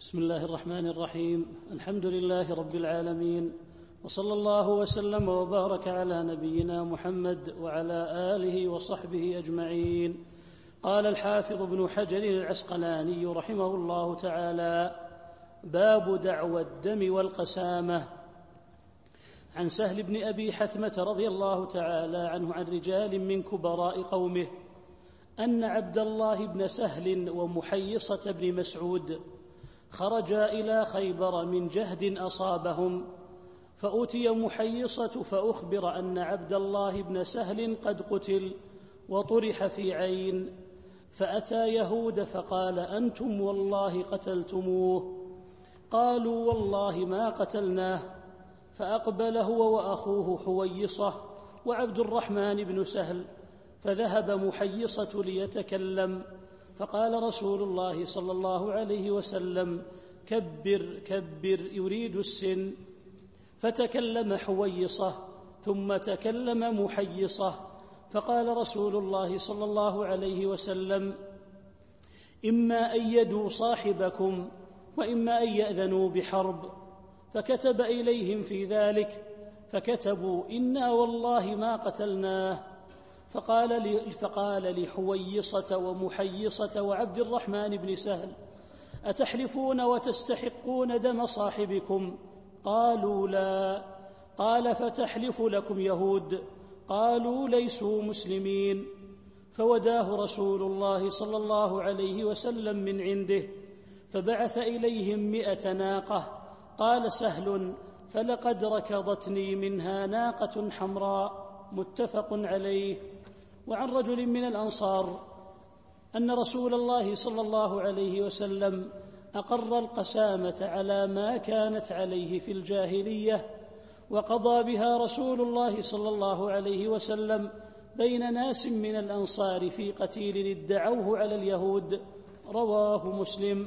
بسم الله الرحمن الرحيم. الحمد لله رب العالمين، وصلى الله وسلم وبارك على نبينا محمد وعلى آله وصحبه أجمعين. قال الحافظ ابن حجر العسقلاني رحمه الله تعالى: باب دعوى الدم والقسامة. عن سهل بن أبي حثمة رضي الله تعالى عنه عن رجال من كبراء قومه أن عبد الله بن سهل ومحيصة بن مسعود خرجا إلى خيبر من جهد أصابهم، فأتي محيصة فأخبر أن عبد الله بن سهل قد قتل وطرح في عين، فأتى يهود فقال: أنتم والله قتلتموه. قالوا: والله ما قتلناه. فأقبل هو وأخوه حويصة وعبد الرحمن بن سهل، فذهب محيصة ليتكلم، فقال رسول الله صلى الله عليه وسلم: كبر كبر، يريد السن. فتكلم حويصة ثم تكلم محيصة، فقال رسول الله صلى الله عليه وسلم: إما أن يدوا صاحبكم وإما أن يأذنوا بحرب. فكتب إليهم في ذلك، فكتبوا: إنا والله ما قتلناه. فقال لحويصة ومحيصة وعبد الرحمن بن سهل: أتحلفون وتستحقون دم صاحبكم؟ قالوا: لا. قال: فتحلف لكم يهود؟ قالوا: ليسوا مسلمين. فوداه رسول الله صلى الله عليه وسلم من عنده، فبعث إليهم 100 ناقة. قال سهل: فلقد ركضتني منها ناقة حمراء. متفق عليه. وعن رجل من الأنصار أن رسول الله صلى الله عليه وسلم أقر القسامة على ما كانت عليه في الجاهلية، وقضى بها رسول الله صلى الله عليه وسلم بين ناس من الأنصار في قتيل ادعوه على اليهود. رواه مسلم.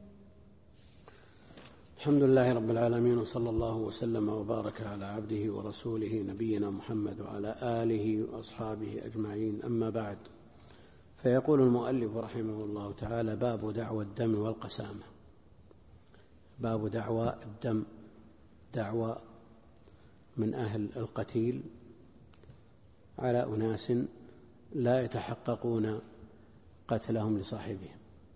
الحمد لله رب العالمين، وصلى الله وسلم وبارك على عبده ورسوله نبينا محمد وعلى آله وأصحابه أجمعين. أما بعد، فيقول المؤلف رحمه الله تعالى: باب دعوى الدم والقسامة. باب دعوى الدم، دعوى من أهل القتيل على أناس لا يتحققون قتلهم لصاحبهم.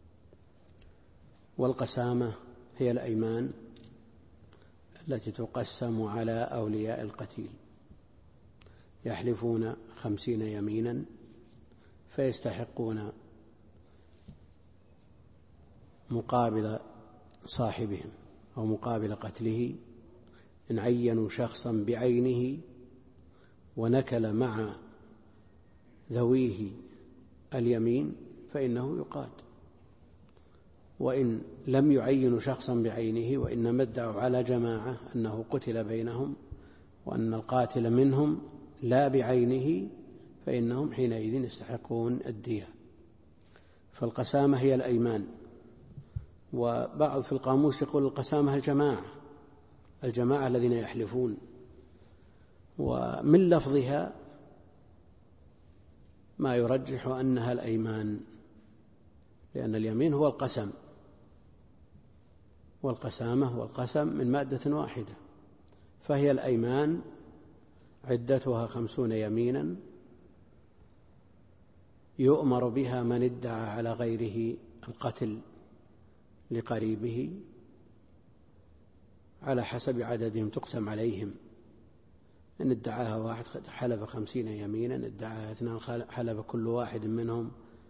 والقسامة هي الأيمان التي تقسم على أولياء القتيل، يحلفون 50 يمينا فيستحقون مقابل صاحبهم أو مقابل قتله. إن عينوا شخصا بعينه ونكل مع ذويه اليمين فإنه يقاد، وإن لم يعينوا شخصا بعينه وإنما ادعوا على جماعة أنه قتل بينهم وأن القاتل منهم لا بعينه فإنهم حينئذ يستحقون الدية. فالقسامة هي الأيمان. وبعض في القاموس يقول القسامة الجماعة الذين يحلفون، ومن لفظها ما يرجح أنها الأيمان، لأن اليمين هو القسم، والقسامة والقسم من مادة واحدة، فهي الأيمان عدتها 50 يمينا يؤمر بها من ادعى على غيره القتل لقريبه على حسب عددهم تقسم عليهم. إن ادعاها واحد حلف 50 يمينا، ادعاها 2 حلف كل واحد منهم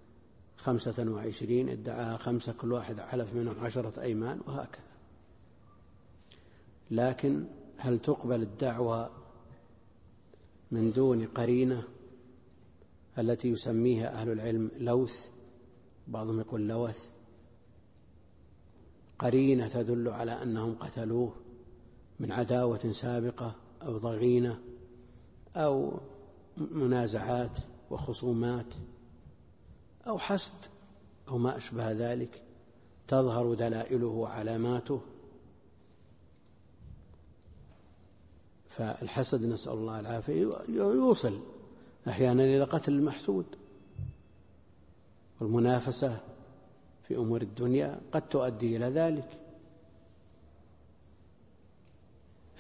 25، ادعاها 5 كل واحد حلف منهم 10 أيمان، وهكذا. لكن هل تقبل الدعوى من دون قرينة التي يسميها أهل العلم لوث؟ بعضهم يقول لوث، قرينة تدل على أنهم قتلوه من عداوة سابقة أو ضغينة أو منازعات وخصومات أو حسد أو ما أشبه ذلك، تظهر دلائله وعلاماته. فالحسد نسأل الله العافية يوصل أحيانا إلى قتل المحسود، والمنافسة في أمور الدنيا قد تؤدي إلى ذلك.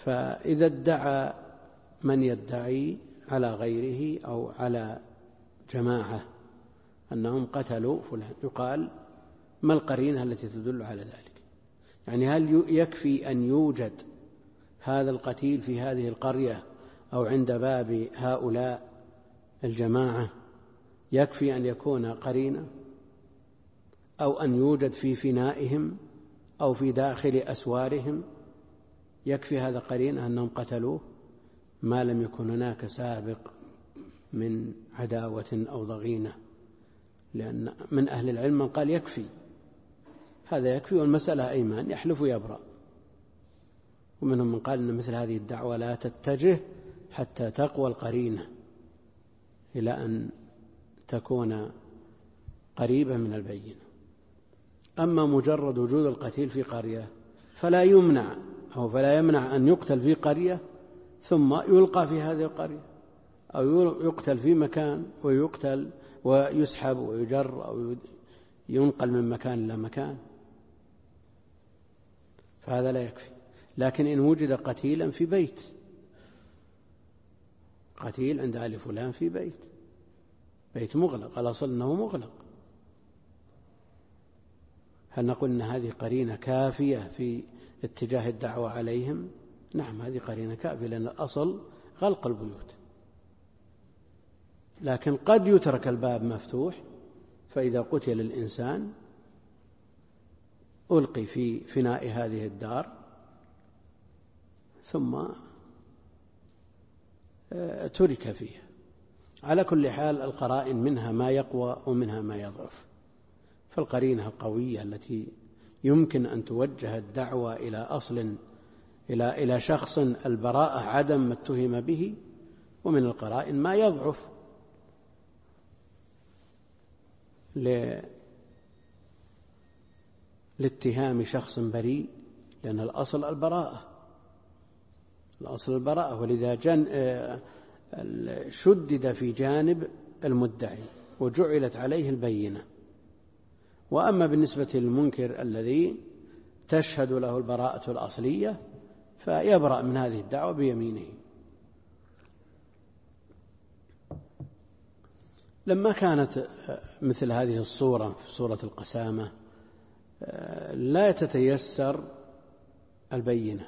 فإذا ادعى من يدعي على غيره أو على جماعة أنهم قتلوا فلان، يقال ما القرينة التي تدل على ذلك؟ يعني هل يكفي أن يوجد هذا القتيل في هذه القرية أو عند باب هؤلاء الجماعة، يكفي أن يكون قرينة، أو أن يوجد في فنائهم أو في داخل أسوارهم، يكفي هذا قرينة أنهم قتلوه ما لم يكن هناك سابق من عداوة أو ضغينة؟ لأن من أهل العلم من قال يكفي، هذا يكفي، والمسألة أيمان يحلف يبرأ. ومنهم من قال أن مثل هذه الدعوة لا تتجه حتى تقوى القرينة إلى أن تكون قريبة من البينة. أما مجرد وجود القتيل في قرية فلا يمنع أن يقتل في قرية ثم يلقى في هذه القرية، أو يقتل في مكان ويقتل ويسحب ويجر أو ينقل من مكان إلى مكان، فهذا لا يكفي. لكن إن وجد قتيلا في بيت، قتيل عند آل فلان في بيت مغلق، الأصل أنه مغلق، هل نقول أن هذه قرينة كافية في اتجاه الدعوة عليهم؟ نعم، هذه قرينة كافية، لأن الأصل غلق البيوت. لكن قد يترك الباب مفتوح، فإذا قتل الإنسان ألقي في فناء هذه الدار ثم ترك فيها. على كل حال القرائن منها ما يقوى ومنها ما يضعف، فالقرينة القوية التي يمكن أن توجه الدعوة إلى أصل إلى شخص البراءة عدم ما اتهم به، ومن القرائن ما يضعف لاتهام شخص بريء، لأن الأصل البراءة، ولذا شدد في جانب المدعي وجعلت عليه البينة. وأما بالنسبة للمنكر الذي تشهد له البراءة الأصلية فيبرأ من هذه الدعوة بيمينه. لما كانت مثل هذه الصورة في صورة القسامة لا تتيسر البينة،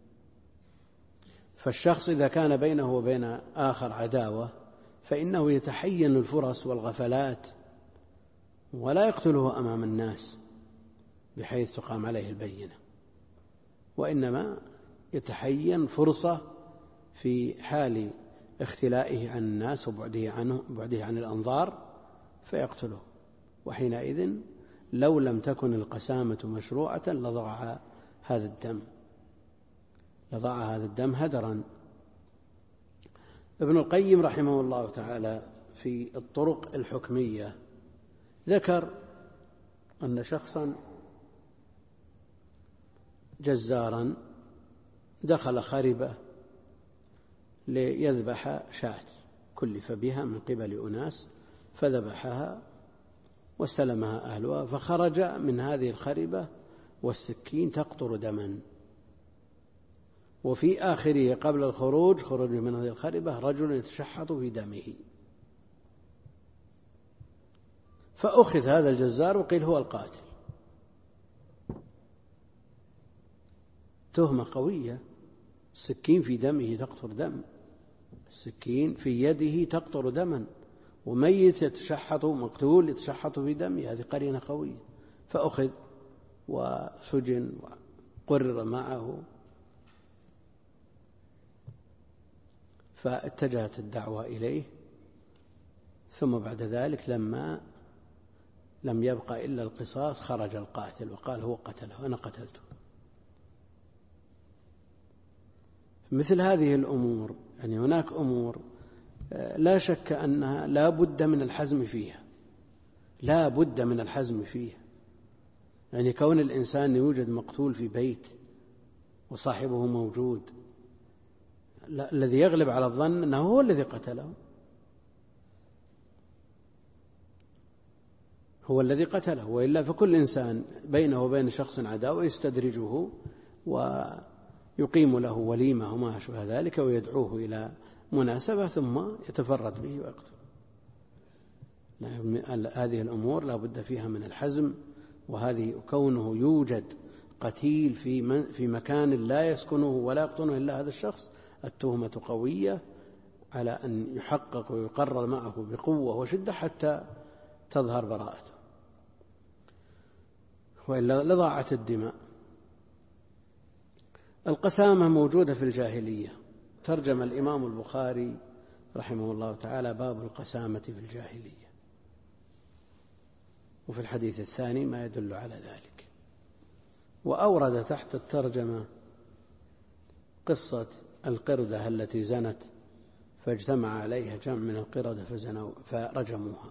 فالشخص إذا كان بينه وبين آخر عداوة فإنه يتحين الفرص والغفلات ولا يقتله أمام الناس بحيث تقام عليه البينة، وإنما يتحين فرصة في حال اختلائه عن الناس وبعده عن الأنظار فيقتله. وحينئذ لو لم تكن القسامة مشروعة لضاع هذا الدم هدرا. ابن القيم رحمه الله تعالى في الطرق الحكمية ذكر أن شخصا جزارا دخل خربة ليذبح شاة، كلف بها من قبل أناس فذبحها واستلمها أهلها، فخرج من هذه الخربة والسكين تقطر دما، وفي آخره قبل الخروج من هذه الخربة رجل يتشحط في دمه، فأخذ هذا الجزار وقيل هو القاتل. تهمة قوية، السكين في دمه تقطر دم، السكين في يده تقطر دما، وميت يتشحط، مقتول يتشحط في دمه، هذه قرينة قوية، فأخذ وسجن وقرر معه. فاتجهت الدعوة إليه، ثم بعد ذلك لما لم يبقى إلا القصاص خرج القاتل وقال هو قتله، أنا قتلته. مثل هذه الأمور يعني هناك أمور لا شك أنها لا بد من الحزم فيها، يعني كون الإنسان يوجد مقتول في بيت وصاحبه موجود، الذي يغلب على الظن أنه هو الذي قتله، وإلا فكل إنسان بينه وبين شخص عداوة يستدرجه يقيم له وليمة وما أشبه ذلك ويدعوه إلى مناسبة ثم يتفرد به ويقتل. هذه الأمور لا بد فيها من الحزم، وهذه كونه يوجد قتيل في مكان لا يسكنه ولا يقطنه إلا هذا الشخص، التهمة قوية على أن يحقق ويقرر معه بقوة وشدة حتى تظهر براءته، وإلا لضاعت الدماء. القسامة موجودة في الجاهلية. ترجم الإمام البخاري رحمه الله تعالى باب القسامة في الجاهلية، وفي الحديث الثاني ما يدل على ذلك. وأورد تحت الترجمة قصة القردة التي زنت فاجتمع عليها جمع من القردة فرجموها.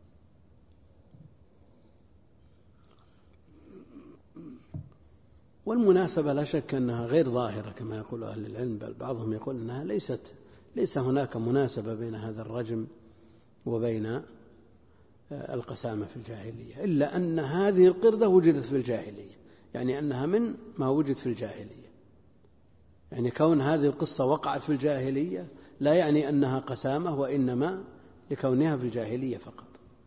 والمناسبة لا شك أنها غير ظاهرة كما يقول أهل العلم، بل بعضهم يقول أنها ليس هناك مناسبة بين هذا الرجم وبين القسامة في الجاهلية، إلا أن هذه القردة وجدت في الجاهلية، يعني أنها من ما وجد في الجاهلية. يعني كون هذه القصة وقعت في الجاهلية لا يعني أنها قسامة، وإنما لكونها في الجاهلية فقط.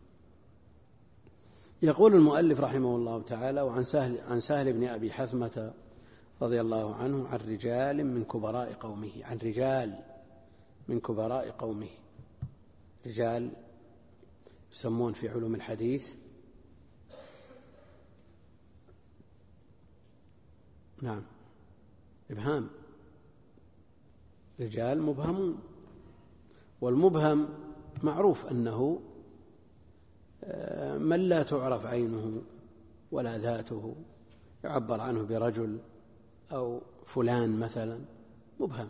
يقول المؤلف رحمه الله تعالى: عن سهل بن أبي حثمة رضي الله عنه عن رجال من كبراء قومه. رجال يسمون في علوم الحديث إبهام، رجال مبهمون. والمبهم معروف أنه من لا تعرف عينه ولا ذاته، يعبر عنه برجل أو فلان مثلا، مبهم.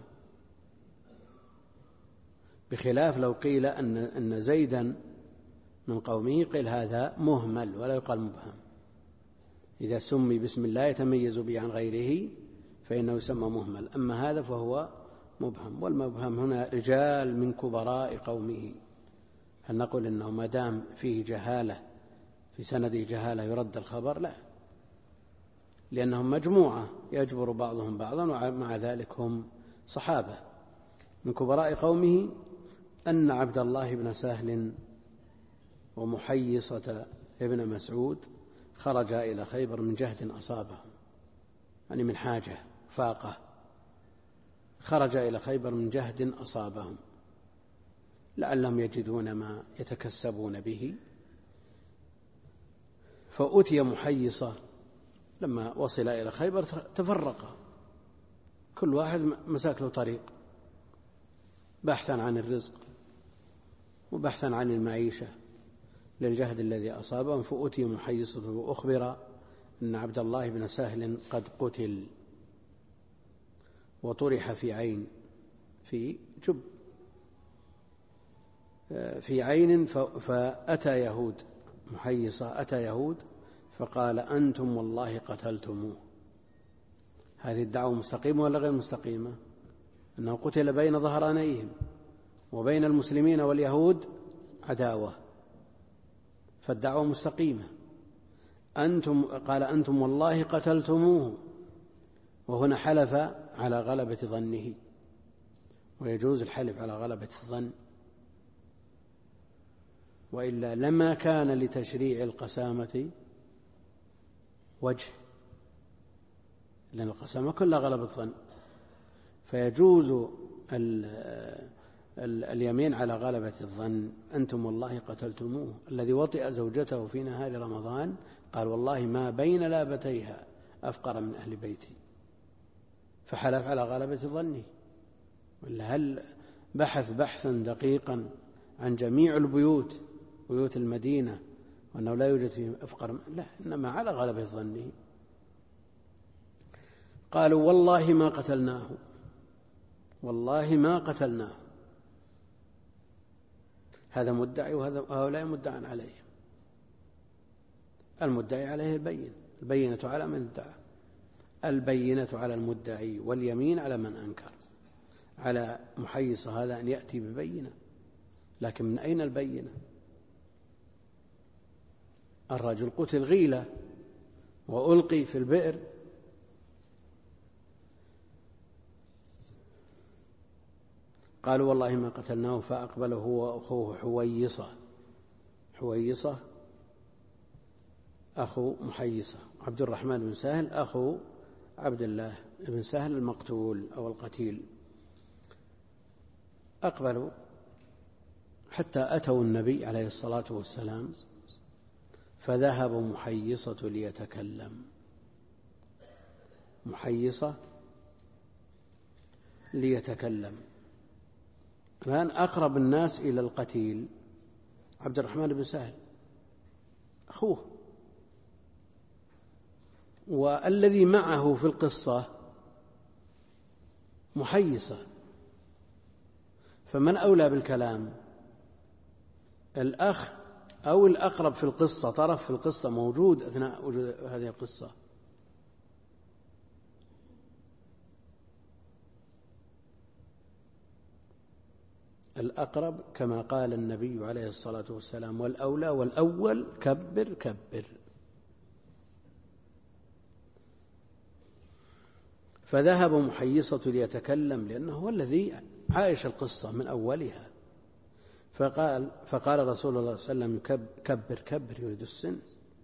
بخلاف لو قيل أن زيدا من قومه قيل هذا مهمل ولا يقال مبهم. إذا سمي باسم الله يتميز به عن غيره فإنه يسمى مهمل، أما هذا فهو مبهم. والمبهم هنا رجال من كبراء قومه. هل نقول إنه ما دام فيه جهالة في سنده جهالة يرد الخبر؟ لا، لأنهم مجموعة يجبر بعضهم بعضا، ومع ذلك هم صحابة. من كبراء قومه أن عبد الله بن سهل ومحيصة ابن مسعود خرجا إلى خيبر من جهد أصابهم، يعني من حاجة فاقة، خرجا إلى خيبر من جهد أصابهم لعلهم يجدون ما يتكسبون به. فأتي محيصة، لما وصل إلى خيبر تفرقا، كل واحد مساك له طريق، بحثا عن الرزق وبحثا عن المعيشة للجهد الذي أصابهم. فأتي محيصة وأخبر أن عبد الله بن سهل قد قتل وطرح في جب في عين. فأتى يهود، محيصة أتى يهود فقال: أنتم والله قتلتموه. هذه الدعوة مستقيمة ولا غير مستقيمة؟ أنه قتل بين ظهرانيهم، وبين المسلمين واليهود عداوة، فالدعوة مستقيمة. قال: أنتم والله قتلتموه، وهنا حلف على غلبة ظنه، ويجوز الحلف على غلبة الظن، وإلا لما كان لتشريع القسامة وجه، لأن القسامة كلها غلبة ظن، فيجوز اليمين على غلبة الظن. أنتم والله قتلتموه. الذي وطئ زوجته في نهار رمضان قال: والله ما بين لابتيها أفقر من أهل بيتي، فحلف على غلبة ظنه. ولا هل بحث بحثا دقيقا عن جميع البيوت، بيوت المدينة، وأنه لا يوجد فيه أفقر؟ لا، إنما على غلبة ظنه. قالوا: والله ما قتلناه، والله ما قتلناه. هذا مدعي وهؤلاء مدعى عليه. المدعي عليه البينة على من ادعى، البينة على المدعي، واليمين على من أنكر. على محيص هذا أن يأتي ببينة، لكن من أين البينة؟ الرجل قتل غيلة وألقي في البئر، قالوا والله ما قتلناه. فأقبل هو وأخوه حويصة أخو محيصة، عبد الرحمن بن سهل أخو عبد الله بن سهل المقتول أو القتيل. أقبلوا حتى أتوا النبي عليه الصلاة والسلام، فذهب محيصة ليتكلم. الآن أقرب الناس إلى القتيل عبد الرحمن بن سهل أخوه، والذي معه في القصة محيصة، فمن أولى بالكلام؟ الأخ أو الأقرب في القصة، طرف في القصة موجود أثناء وجود هذه القصة. الأقرب كما قال النبي عليه الصلاة والسلام: والأولى والأول كبر كبر. فذهب محيصة ليتكلم لأنه هو الذي عايش القصة من أولها. فقال رسول الله صلى الله عليه وسلم: كبر كبر، يريد السن.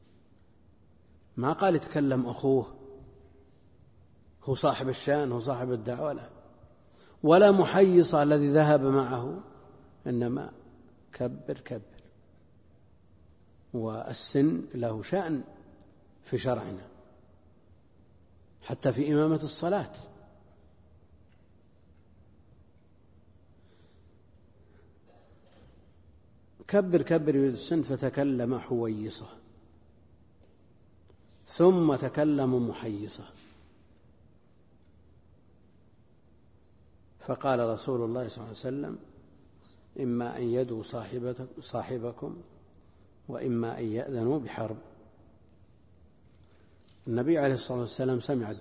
ما قال يتكلم أخوه، هو صاحب الشأن، هو صاحب الدعوة، لا، ولا محيصة الذي ذهب معه، إنما كبر كبر. والسن له شأن في شرعنا، حتى في إمامة الصلاة. كبر كبر يريد السن. فتكلم حويصة ثم تكلم محيصة، فقال رسول الله صلى الله عليه وسلم: إما أن يدوا صاحبكم وإما أن يأذنوا بحرب. النبي عليه الصلاة والسلام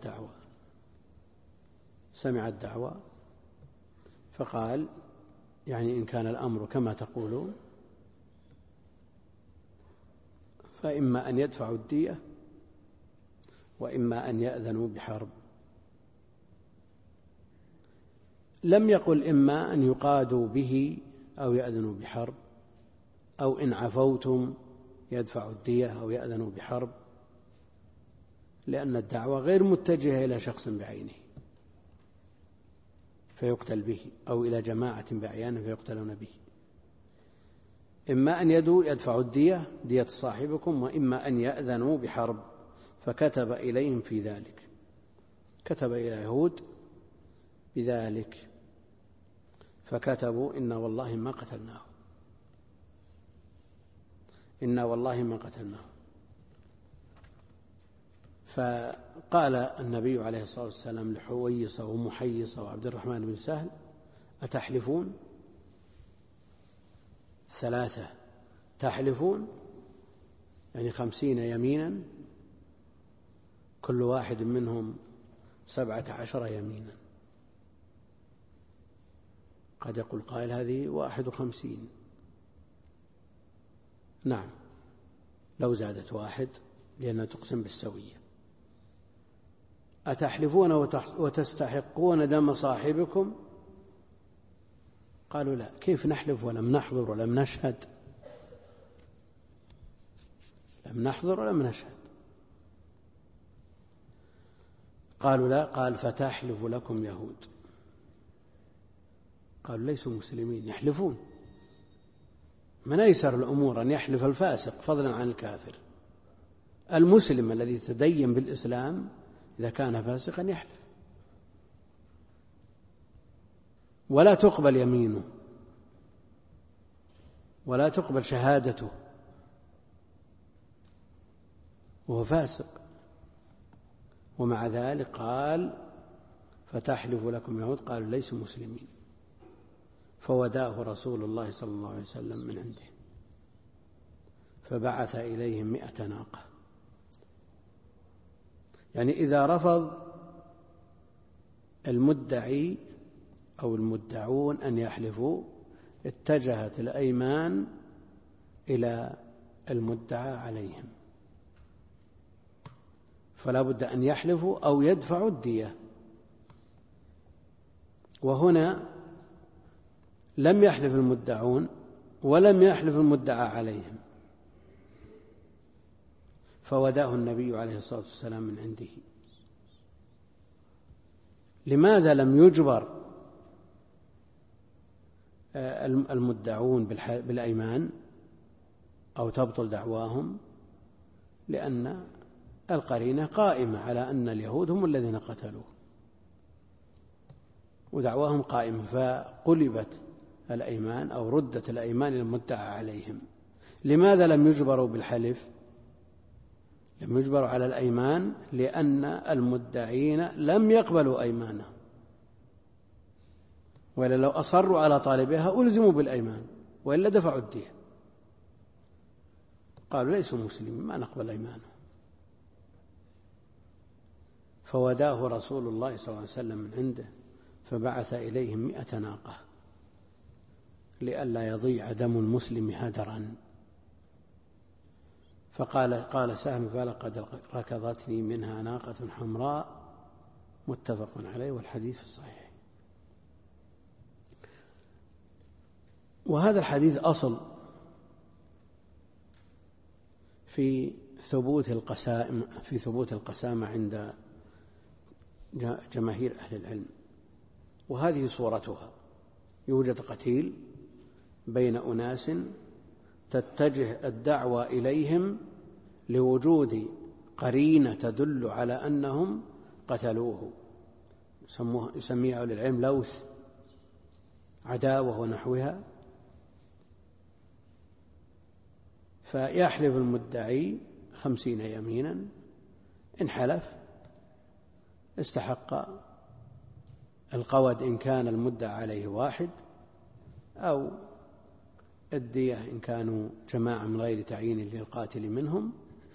سمع الدعوة فقال: يعني إن كان الأمر كما تقولون فإما أن يدفعوا الدية وإما أن يأذنوا بحرب. لم يقل إما أن يقادوا به أو يأذنوا بحرب، أو إن عفوتم يدفعوا الدية أو يأذنوا بحرب، لأن الدعوة غير متجهة إلى شخص بعينه فيقتل به، أو إلى جماعة بعيانه فيقتلون به. إما أن يدفعوا الدية، دية صاحبكم، وإما أن يأذنوا بحرب. فكتب إليهم في ذلك، كتب إلى يهود بذلك، فكتبوا: إنا والله ما قتلناه، إنا والله ما قتلناه. فقال النبي عليه الصلاة والسلام لحويصة ومحيصة وعبد الرحمن بن سهل: أتحلفون؟ 3 تحلفون، يعني 50 يمينا، كل واحد منهم 17 يمينا. قد يقول قائل: هذه 51. نعم، لو زادت 1 لأنها تقسم بالسوية. أتحلفون وتستحقون دم صاحبكم؟ قالوا: لا، كيف نحلف ولم نحضر ولم نشهد؟ لم نحضر ولم نشهد. قالوا: لا. قال: فتحلف لكم يهود. قالوا: ليسوا مسلمين يحلفون. من أيسر الأمور أن يحلف الفاسق فضلا عن الكافر. المسلم الذي تدين بالإسلام إذا كان فاسقا يحلف، ولا تقبل يمينه ولا تقبل شهادته وهو فاسق. ومع ذلك قال: فتحلف لكم يهود. قالوا: ليسوا مسلمين. فوداه رسول الله صلى الله عليه وسلم من عنده، فبعث إليهم 100 ناقة. يعني إذا رفض المدعي أو المدعون أن يحلفوا، اتجهت الأيمان إلى المدعى عليهم، فلا بد أن يحلفوا أو يدفعوا الدية. وهنا لم يحلف المدعون ولم يحلف المدعى عليهم، فوداه النبي عليه الصلاة والسلام من عنده. لماذا لم يجبر المدعون بالأيمان أو تبطل دعواهم؟ لأن القرينة قائمة على أن اليهود هم الذين قتلوه، ودعواهم قائمة، فقلبت الأيمان أو ردت الأيمان المدعى عليهم. لماذا لم يجبروا بالحلف؟ لم يجبروا على الأيمان لأن المدعين لم يقبلوا أيمانهم، وإلا لو أصروا على طالبها ألزموا بالأيمان، وإلا دفعوا الدية. قالوا ليسوا مسلمين ما نقبل أيمانهم، فوداه رسول الله صلى الله عليه وسلم من عنده، فبعث إليهم 100 ناقة لئلا يضيع دم المسلم هدرا. قال سهل: فلقد ركضتني منها ناقة حمراء، متفق عليه، والحديث في الصحيح. وهذا الحديث أصل في ثبوت القسامة عند جماهير أهل العلم، وهذه صورتها: يوجد قتيل بين أناس تتجه الدعوة إليهم لوجود قرينة تدل على أنهم قتلوه، يسميها أهل العلم لوث، عداوة ونحوها. فيحلف المدعي 50 يمينا، إن حلف استحق القود إن كان المدعى عليه واحد، أو الدية إن كانوا جماعة من غير تعيين للقاتل منهم.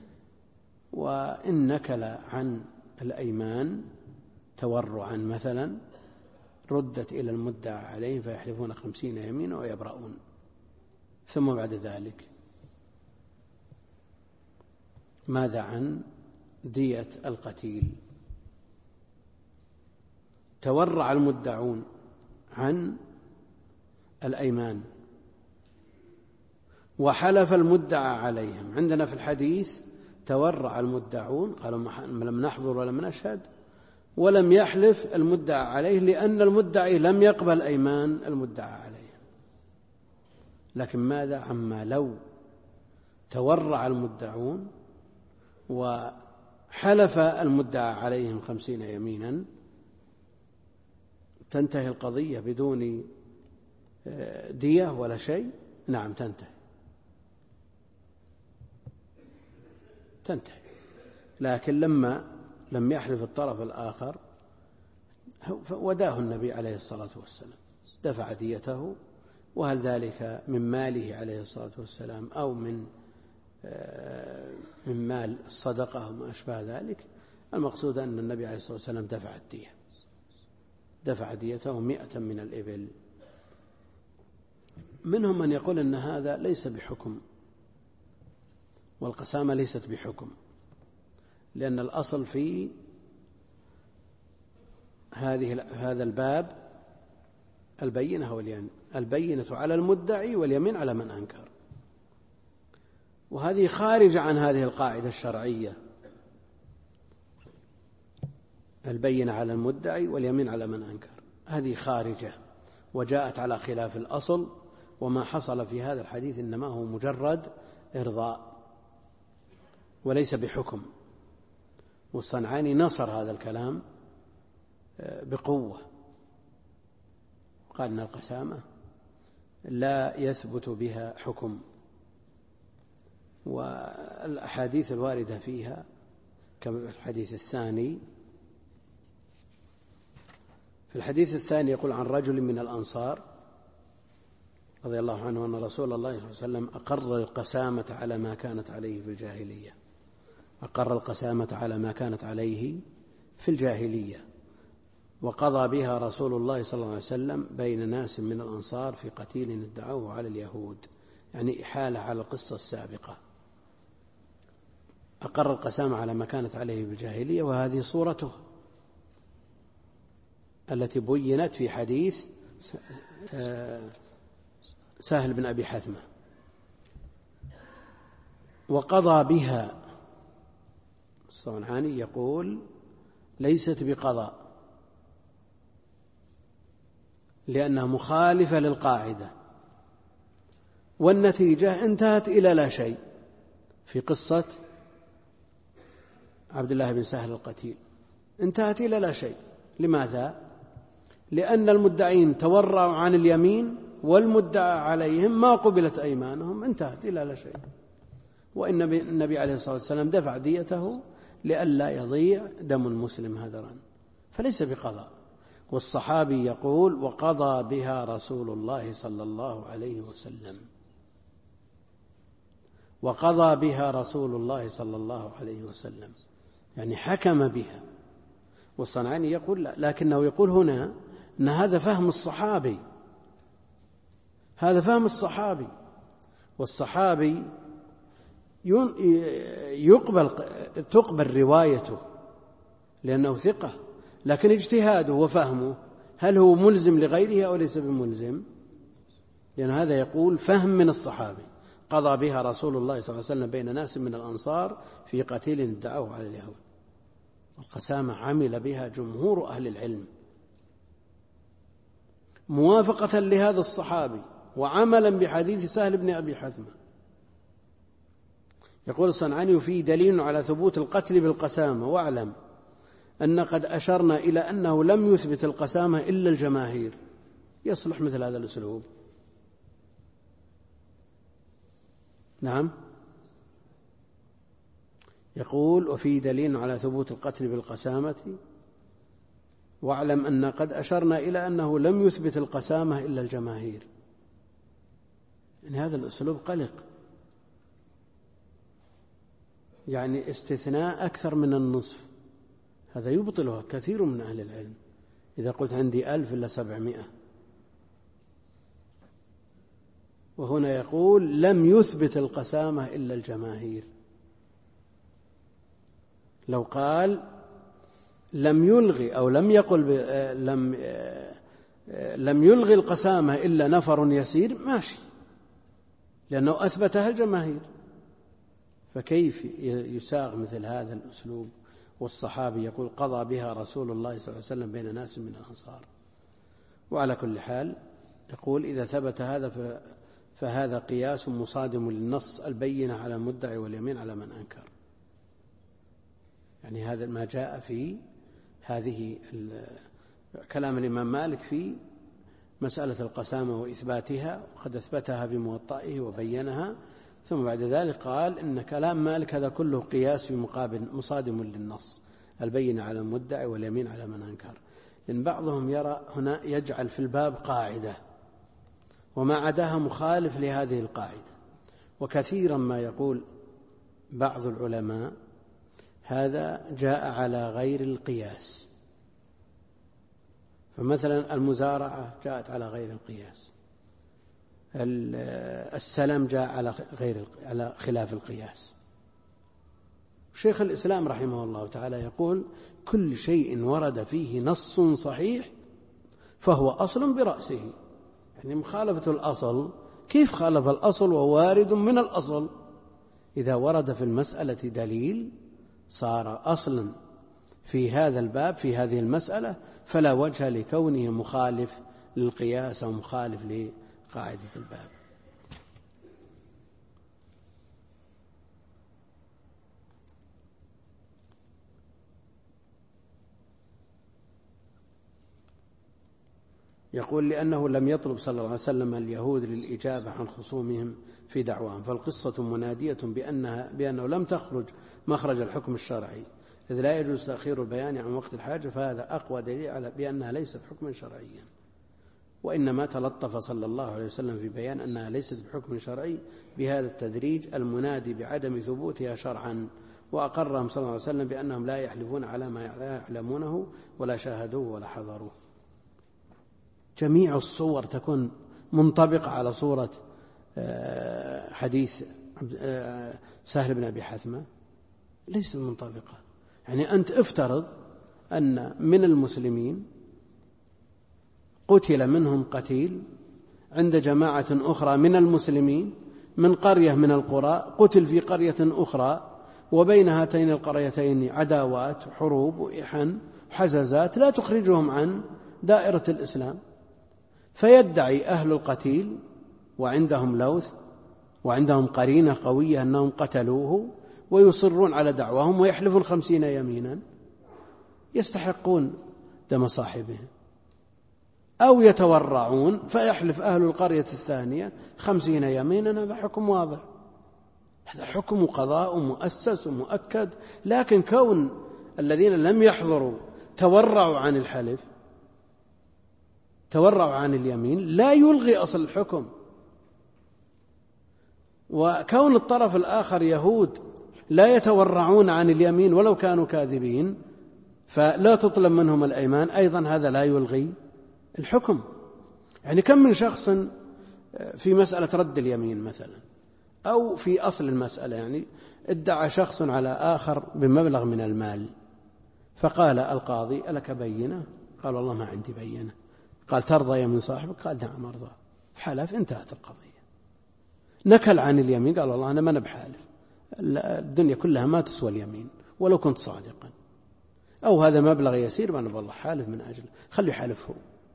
وإن نكل عن الأيمان تورعا مثلا ردت إلى المدعى عليه، فيحلفون 50 يمينا ويبرؤون. ثم بعد ذلك ماذا عن دية القتيل؟ تورع المدعون عن الأيمان وحلف المدعى عليهم. عندنا في الحديث تورع المدعون، قالوا لم نحضر ولم نشهد، ولم يحلف المدعى عليه لأن المدعي لم يقبل أيمان المدعى عليه. لكن ماذا عما لو تورع المدعون وحلف المدعى عليهم 50 يمينا؟ تنتهي القضية بدون دية ولا شيء؟ نعم تنتهي. لكن لما لم يحلف الطرف الآخر وداه النبي عليه الصلاة والسلام، دفع ديته. وهل ذلك من ماله عليه الصلاة والسلام أو من مال الصدقة وما أشبه ذلك؟ المقصود أن النبي عليه الصلاة والسلام دفع ديته 100 من الإبل. منهم من يقول أن هذا ليس بحكم، والقسامة ليست بحكم، لأن الأصل في هذا الباب البينة واليمين، البينة على المدعي واليمين على من أنكر، وهذه خارجة عن هذه القاعدة الشرعية: البينة على المدعي واليمين على من أنكر. هذه خارجة وجاءت على خلاف الأصل، وما حصل في هذا الحديث إنما هو مجرد إرضاء وليس بحكم. والصنعاني نصر هذا الكلام بقوة، قال إن القسامة لا يثبت بها حكم، والأحاديث الواردة فيها كما في الحديث الثاني. في الحديث الثاني يقول عن رجل من الأنصار رضي الله عنه أن رسول الله صلى الله عليه وسلم أقر القسامة على ما كانت عليه في الجاهلية، أقر القسامة على ما كانت عليه في الجاهلية، وقضى بها رسول الله صلى الله عليه وسلم بين ناس من الأنصار في قتيل ادعوه على اليهود، يعني إحالة على القصة السابقة. أقر القسامة على ما كانت عليه في الجاهلية، وهذه صورته التي بينت في حديث سهل بن أبي حثمة وقضى بها، الصنعاني يقول ليست بقضاء لأنها مخالفة للقاعدة، والنتيجة انتهت إلى لا شيء في قصة عبد الله بن سهل القتيل، انتهت إلى لا شيء. لماذا؟ لأن المدعين تورعوا عن اليمين والمدعى عليهم ما قبلت أيمانهم، انتهت إلى لا شيء. وإن النبي عليه الصلاة والسلام دفع ديته لئلا يضيع دم المسلم هدرا، فليس بقضاء. والصحابي يقول وقضى بها رسول الله صلى الله عليه وسلم، وقضى بها رسول الله صلى الله عليه وسلم، يعني حكم بها. والصنعاني يقول لا، لكنه يقول هنا أن هذا فهم الصحابي، هذا فهم الصحابي، والصحابي تقبل روايته لأنه ثقة، لكن اجتهاده وفهمه هل هو ملزم لغيره أو ليس بملزم؟ لأن هذا يقول فهم من الصحابي. قضى بها رسول الله صلى الله عليه وسلم بين ناس من الأنصار في قتيل ادعوه على اليهود. القسامة عمل بها جمهور أهل العلم موافقة لهذا الصحابي وعملا بحديث سهل بن أبي حثمة. يقول الصنعاني فيه دليل على ثبوت القتل بالقسامة، واعلم أن قد أشرنا إلى أنه لم يثبت القسامة إلا الجماهير. يصلح مثل هذا الأسلوب؟ نعم. يقول وفي دليل على ثبوت القتل بالقسامة، واعلم أن قد أشرنا إلى أنه لم يثبت القسامة إلا الجماهير. يعني هذا الأسلوب قلق، يعني استثناء أكثر من النصف، هذا يبطلها كثير من أهل العلم. إذا قلت عندي 1000 إلا 700، وهنا يقول لم يثبت القسامة إلا الجماهير. لو قال لم يلغي أو لم يقل لم يلغي القسامة إلا نفر يسير ماشي، لأنه أثبتها الجماهير. فكيف يساغ مثل هذا الأسلوب؟ والصحابي يقول قضى بها رسول الله صلى الله عليه وسلم بين ناس من الأنصار. وعلى كل حال يقول إذا ثبت هذا فهذا قياس مصادم للنص البينة على المدعي واليمين على من أنكر. يعني هذا ما جاء في هذه كلام الإمام مالك في مسألة القسامة وإثباتها، وقد أثبتها بموطئه وبينها، ثم بعد ذلك قال إن كلام مالك هذا كله قياس في مقابل مصادم للنص البينة على المدعي واليمين على من أنكر. لأن بعضهم يرى هنا يجعل في الباب قاعدة وما عداها مخالف لهذه القاعدة، وكثيرا ما يقول بعض العلماء هذا جاء على غير القياس. فمثلا المزارعة جاءت على غير القياس، السلم جاء على خلاف القياس. شيخ الإسلام رحمه الله تعالى يقول كل شيء ورد فيه نص صحيح فهو أصل برأسه. يعني مخالفة الأصل، كيف خالف الأصل ووارد من الأصل؟ إذا ورد في المسألة دليل صار أصلا في هذا الباب في هذه المسألة، فلا وجه لكونه مخالف للقياس أو مخالف لقاعدة الباب. يقول لأنه لم يطلب صلى الله عليه وسلم اليهود للإجابة عن خصومهم في دعواهم، فالقصة منادية بأنه لم تخرج مخرج الحكم الشرعي، إذ لا يجوز تأخير البيان عن وقت الحاجة، فهذا أقوى دليل على بأنها ليست حكما شرعيا. وإنما تلطف صلى الله عليه وسلم في بيان أنها ليست بحكم شرعي بهذا التدريج المنادي بعدم ثبوتها شرعا، وأقرهم صلى الله عليه وسلم بأنهم لا يحلفون على ما لا يعلمونه ولا شاهدوه ولا حضروه. جميع الصور تكون منطبقة على صورة حديث سهل بن أبي حثمة؟ ليست منطبقة. يعني أنت افترض أن من المسلمين قتل منهم قتيل عند جماعة أخرى من المسلمين من قرية من القرى، قتل في قرية أخرى وبين هاتين القريتين عداوات وحروب وإحن وحزازات لا تخرجهم عن دائرة الإسلام، فيدعي أهل القتيل وعندهم لوث وعندهم قرينة قوية أنهم قتلوه ويصرون على دعواهم ويحلفون 50 يمينا يستحقون دم صاحبهم، أو يتورعون فيحلف أهل القرية الثانية 50 يمينا. هذا حكم واضح، هذا حكم وقضاء مؤسس ومؤكد. لكن كون الذين لم يحضروا تورعوا عن الحلف، تورعوا عن اليمين، لا يلغي أصل الحكم. وكون الطرف الآخر يهود لا يتورعون عن اليمين ولو كانوا كاذبين فلا تطلب منهم الأيمان، أيضا هذا لا يلغي الحكم. يعني كم من شخص في مسألة رد اليمين مثلا، أو في أصل المسألة، يعني ادعى شخص على آخر بمبلغ من المال، فقال القاضي ألك بينة؟ قال والله ما عندي بينة. قال ترضى يمين صاحبك؟ قال نعم أرضى. فحلف، انتهت القضية. نكل عن اليمين، قال والله أنا ما بحالف، الدنيا كلها ما تسوى اليمين ولو كنت صادقا، أو هذا مبلغ يسير وأنا والله حالف من أجله، خلي يحلفه.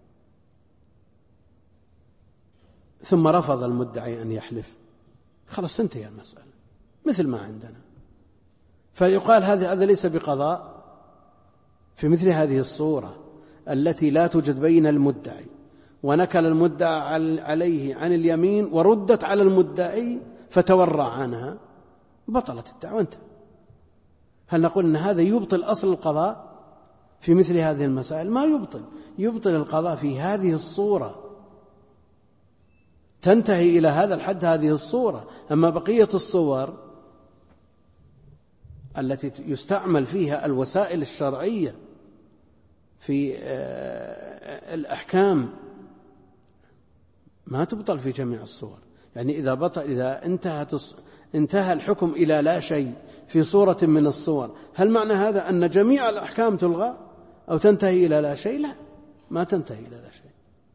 ثم رفض المدعي أن يحلف، خلاص تنتهي المسألة مثل ما عندنا. فيقال هذا ليس بقضاء في مثل هذه الصورة التي لا توجد بين المدعي ونكل المدعى عليه عن اليمين وردت على المدعي فتورع عنها، بطلت الدعوة انتهى. هل نقول أن هذا يبطل أصل القضاء في مثل هذه المسائل؟ ما يبطل القضاء في هذه الصورة، تنتهي إلى هذا الحد هذه الصورة. أما بقية الصور التي يستعمل فيها الوسائل الشرعية في الأحكام ما تبطل في جميع الصور. يعني إذا انتهى الحكم إلى لا شيء في صورة من الصور، هل معنى هذا أن جميع الأحكام تلغى أو تنتهي إلى لا شيء؟ لا، ما تنتهي إلى لا شيء.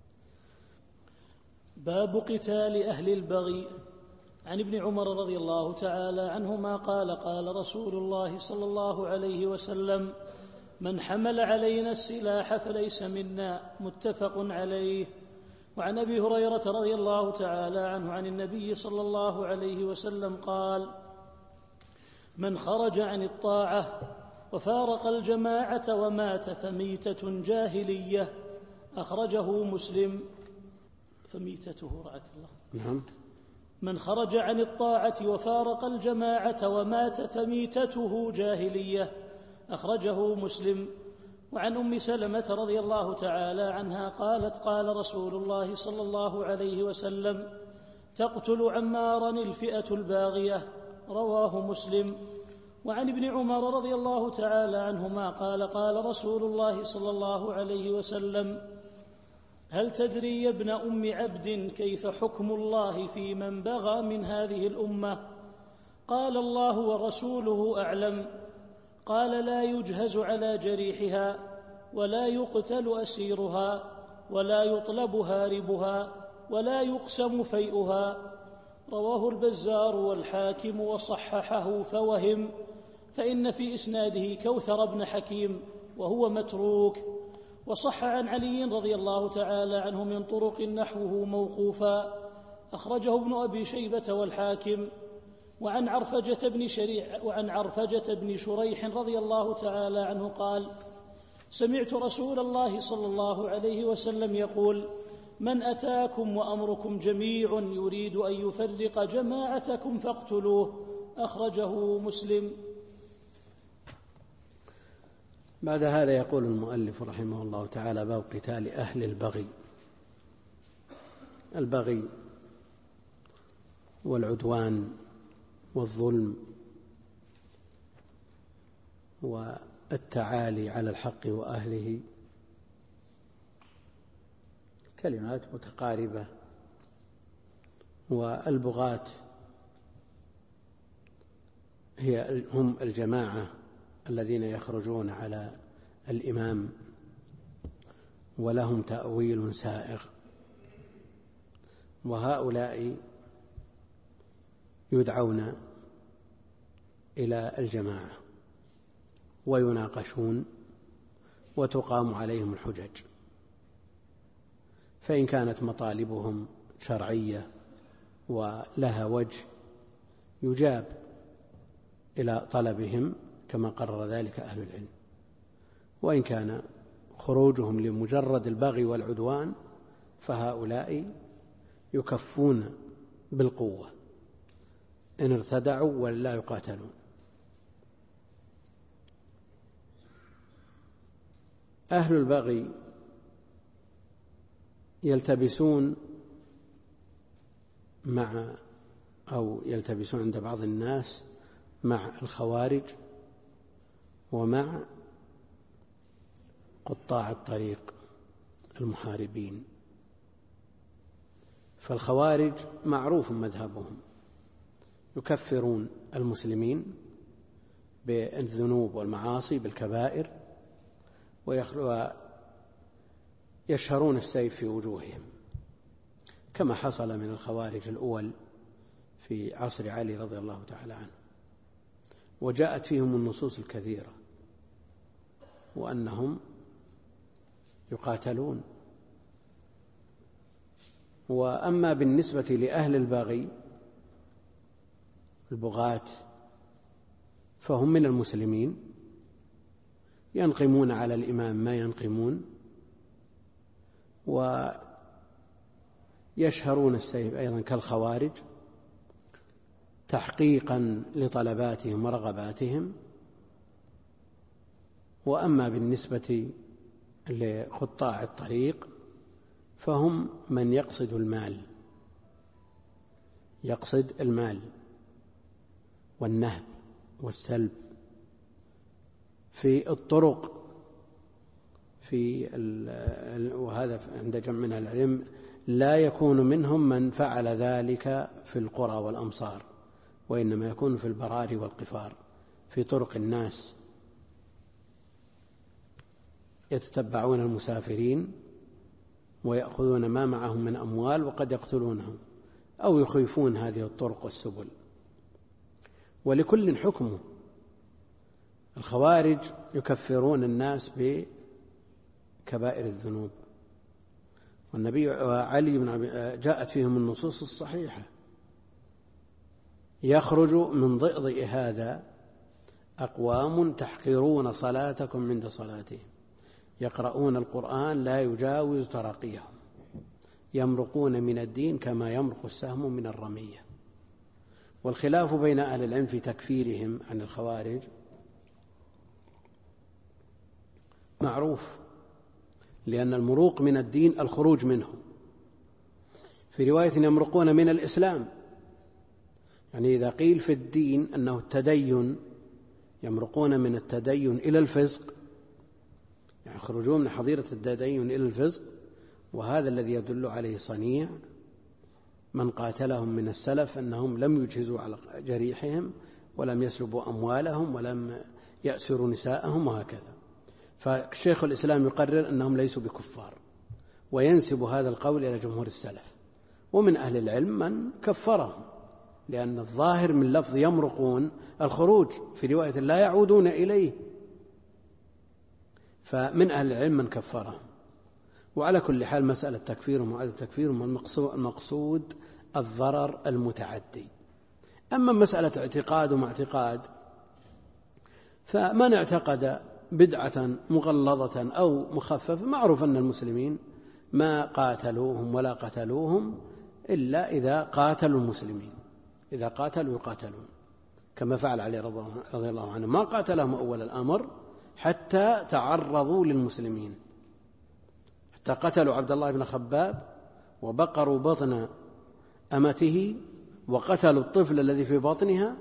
باب قتال أهل البغي. عن ابن عمر رضي الله تعالى عنهما قال قال رسول الله صلى الله عليه وسلم: من حمل علينا السلاح فليس منا. متفق عليه. وعن أبي هريرة رضي الله تعالى عنه عن النبي صلى الله عليه وسلم قال: من خرج عن الطاعة وفارق الجماعة ومات فميتة جاهلية. أخرجه مسلم. فميتته رعاك الله. نعم. من خرج عن الطاعة وفارق الجماعة ومات فميتته جاهلية. أخرجه مسلم. وعن أم سلمة رضي الله تعالى عنها قالت: قال رسول الله صلى الله عليه وسلم: تقتل عمارا الفئة الباغية. رواه مسلم. وعن ابن عمر رضي الله تعالى عنهما قال: قال رسول الله صلى الله عليه وسلم: هل تدري يا ابن أم عبد كيف حكم الله في من بغى من هذه الأمة؟ قال: الله ورسوله أعلم. قال: لا يجهز على جريحها ولا يقتل أسيرها ولا يطلب هاربها ولا يقسم فيئها. رواه البزار والحاكم وصححه فوهم، فإن في إسناده كوثر بن حكيم وهو متروك. وصح عن علي رضي الله تعالى عنه من طرق نحوه موقوفا. أخرجه ابن أبي شيبة والحاكم. وعن عرفجة بن شريح رضي الله تعالى عنه قال: سمعت رسول الله صلى الله عليه وسلم يقول: من أتاكم وأمركم جميع يريد أن يفرق جماعتكم فاقتلوه. أخرجه مسلم. بعد هذا يقول المؤلف رحمه الله تعالى: باب قتال أهل البغي. البغي والعدوان والظلم والتعالي على الحق وأهله كلمات متقاربة. والبغاة هم الجماعة الذين يخرجون على الإمام ولهم تأويل سائغ، وهؤلاء يدعون إلى الجماعة ويناقشون وتقام عليهم الحجج، فإن كانت مطالبهم شرعية ولها وجه يجاب إلى طلبهم كما قرر ذلك أهل العلم، وإن كان خروجهم لمجرد البغي والعدوان فهؤلاء يكفون بالقوة إن ارتدعوا ولا يقاتلون. أهل البغي يلتبسون عند بعض الناس مع الخوارج ومع قطاع الطريق المحاربين. فالخوارج معروف مذهبهم، يكفرون المسلمين بالذنوب والمعاصي بالكبائر ويشهرون السيف في وجوههم، كما حصل من الخوارج الأول في عصر علي رضي الله تعالى عنه، وجاءت فيهم النصوص الكثيرة وأنهم يقاتلون. وأما بالنسبة لأهل البغي البغاة فهم من المسلمين، ينقمون على الإمام ما ينقمون، ويشهرون السيف أيضا كالخوارج تحقيقا لطلباتهم ورغباتهم. وأما بالنسبة لقطاع الطريق فهم من يقصد المال والنهب والسلب في الطرق، وهذا عند جمع من العلم لا يكون منهم من فعل ذلك في القرى والأمصار، وإنما يكون في البراري والقفار في طرق الناس، يتتبعون المسافرين ويأخذون ما معهم من أموال وقد يقتلونهم أو يخيفون هذه الطرق والسبل. ولكل حكمه. الخوارج يكفرون الناس بكبائر الذنوب، والنبي علي بن جاءت فيهم النصوص الصحيحة: يخرج من ضئضئ هذا أقوام تحقرون صلاتكم عند صلاتهم، يقرؤون القرآن لا يجاوز تراقيهم، يمرقون من الدين كما يمرق السهم من الرمية. والخلاف بين أهل العلم في تكفيرهم عن الخوارج معروف، لأن المروق من الدين الخروج منه. في رواية يمرقون من الإسلام، يعني إذا قيل في الدين أنه التدين، يمرقون من التدين إلى الفسق، يعني يخرجون من حظيرة التدين إلى الفسق. وهذا الذي يدل عليه صنيع من قاتلهم من السلف، أنهم لم يجهزوا على جريحهم ولم يسلبوا أموالهم ولم يأسروا نساءهم وهكذا. فالشيخ الإسلام يقرر أنهم ليسوا بكفار، وينسب هذا القول إلى جمهور السلف. ومن أهل العلم من كفرهم، لأن الظاهر من لفظ يمرقون الخروج، في رواية لا يعودون إليه، فمن أهل العلم من كفرهم. وعلى كل حال مسألة تكفيرهم وعدم تكفيرهم المقصود الضرر المتعدي. أما مسألة اعتقاد وما اعتقاد، فمن اعتقد بدعة مغلظة أو مخففة معروف أن المسلمين ما قاتلوهم ولا قتلوهم إلا إذا قاتلوا المسلمين، إذا قاتلوا يقاتلون، كما فعل علي رضي الله عنه، ما قاتلهم أول الأمر حتى تعرضوا للمسلمين، حتى قتلوا عبد الله بن خباب وبقروا بطن أمته وقتلوا الطفل الذي في بطنها،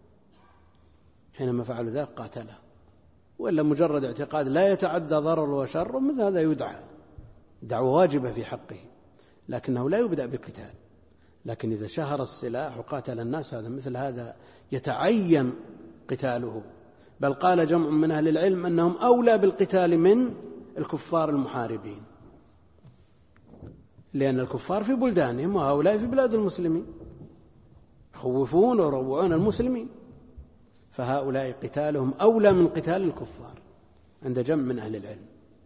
حينما فعلوا ذلك قاتله. وإلا مجرد اعتقاد لا يتعدى ضرر وشر مثل هذا يدعى دعوة واجبة في حقه، لكنه لا يبدأ بقتال. لكن إذا شهر السلاح وقاتل الناس هذا مثل هذا يتعين قتاله، بل قال جمع من أهل العلم أنهم أولى بالقتال من الكفار المحاربين، لأن الكفار في بلدانهم وهؤلاء في بلاد المسلمين، يخوفون ويروعون المسلمين، فهؤلاء قتالهم أولى من قتال الكفار عند جمع من أهل العلم.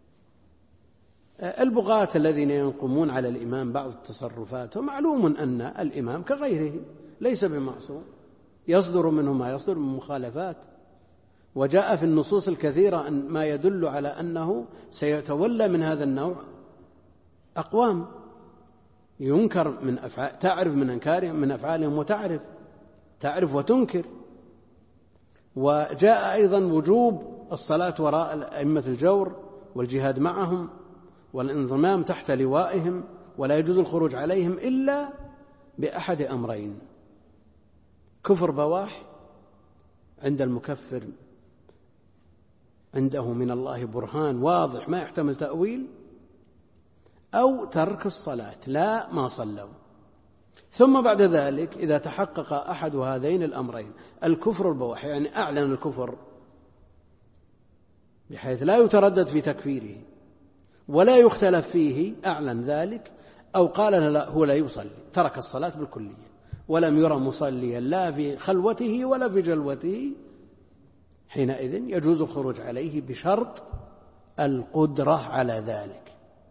البغاة الذين ينقمون على الإمام بعض التصرفات، ومعلوم أن الإمام كغيره ليس بمعصوم، يصدر منه ما يصدر من مخالفات، وجاء في النصوص الكثيرة ما يدل على أنه سيتولى من هذا النوع أقوام ينكر من أفعال، تعرف من أنكارهم من أفعالهم تعرف وتنكر. وجاء أيضا وجوب الصلاة وراء أئمة الجور والجهاد معهم والانضمام تحت لوائهم، ولا يجوز الخروج عليهم إلا بأحد أمرين: كفر بواح عند المكفر عنده من الله برهان واضح ما يحتمل تأويل، أو ترك الصلاة لا ما صلوا. ثم بعد ذلك إذا تحقق أحد هذين الأمرين، الكفر البواح يعني أعلن الكفر بحيث لا يتردد في تكفيره ولا يختلف فيه، أعلن ذلك، أو قال لا هو لا يصلي، ترك الصلاة بالكلية ولم يرى مصليا لا في خلوته ولا في جلوته، حينئذ يجوز الخروج عليه بشرط القدرة على ذلك.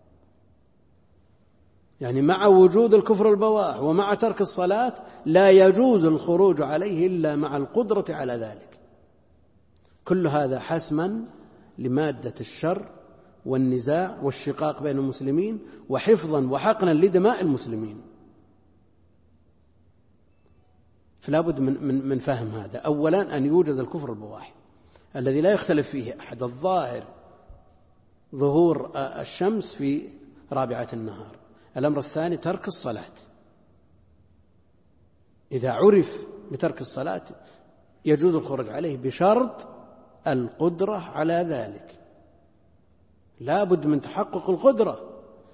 يعني مع وجود الكفر البواح ومع ترك الصلاة لا يجوز الخروج عليه إلا مع القدرة على ذلك. كل هذا حسما لمادة الشر والنزاع والشقاق بين المسلمين، وحفظا وحقنا لدماء المسلمين. فلا بد من فهم هذا. أولا أن يوجد الكفر البواح الذي لا يختلف فيه أحد، الظاهر ظهور الشمس في رابعة النهار. الأمر الثاني ترك الصلاة، إذا عرف بترك الصلاة يجوز الخروج عليه بشرط القدرة على ذلك. لا بد من تحقق القدرة،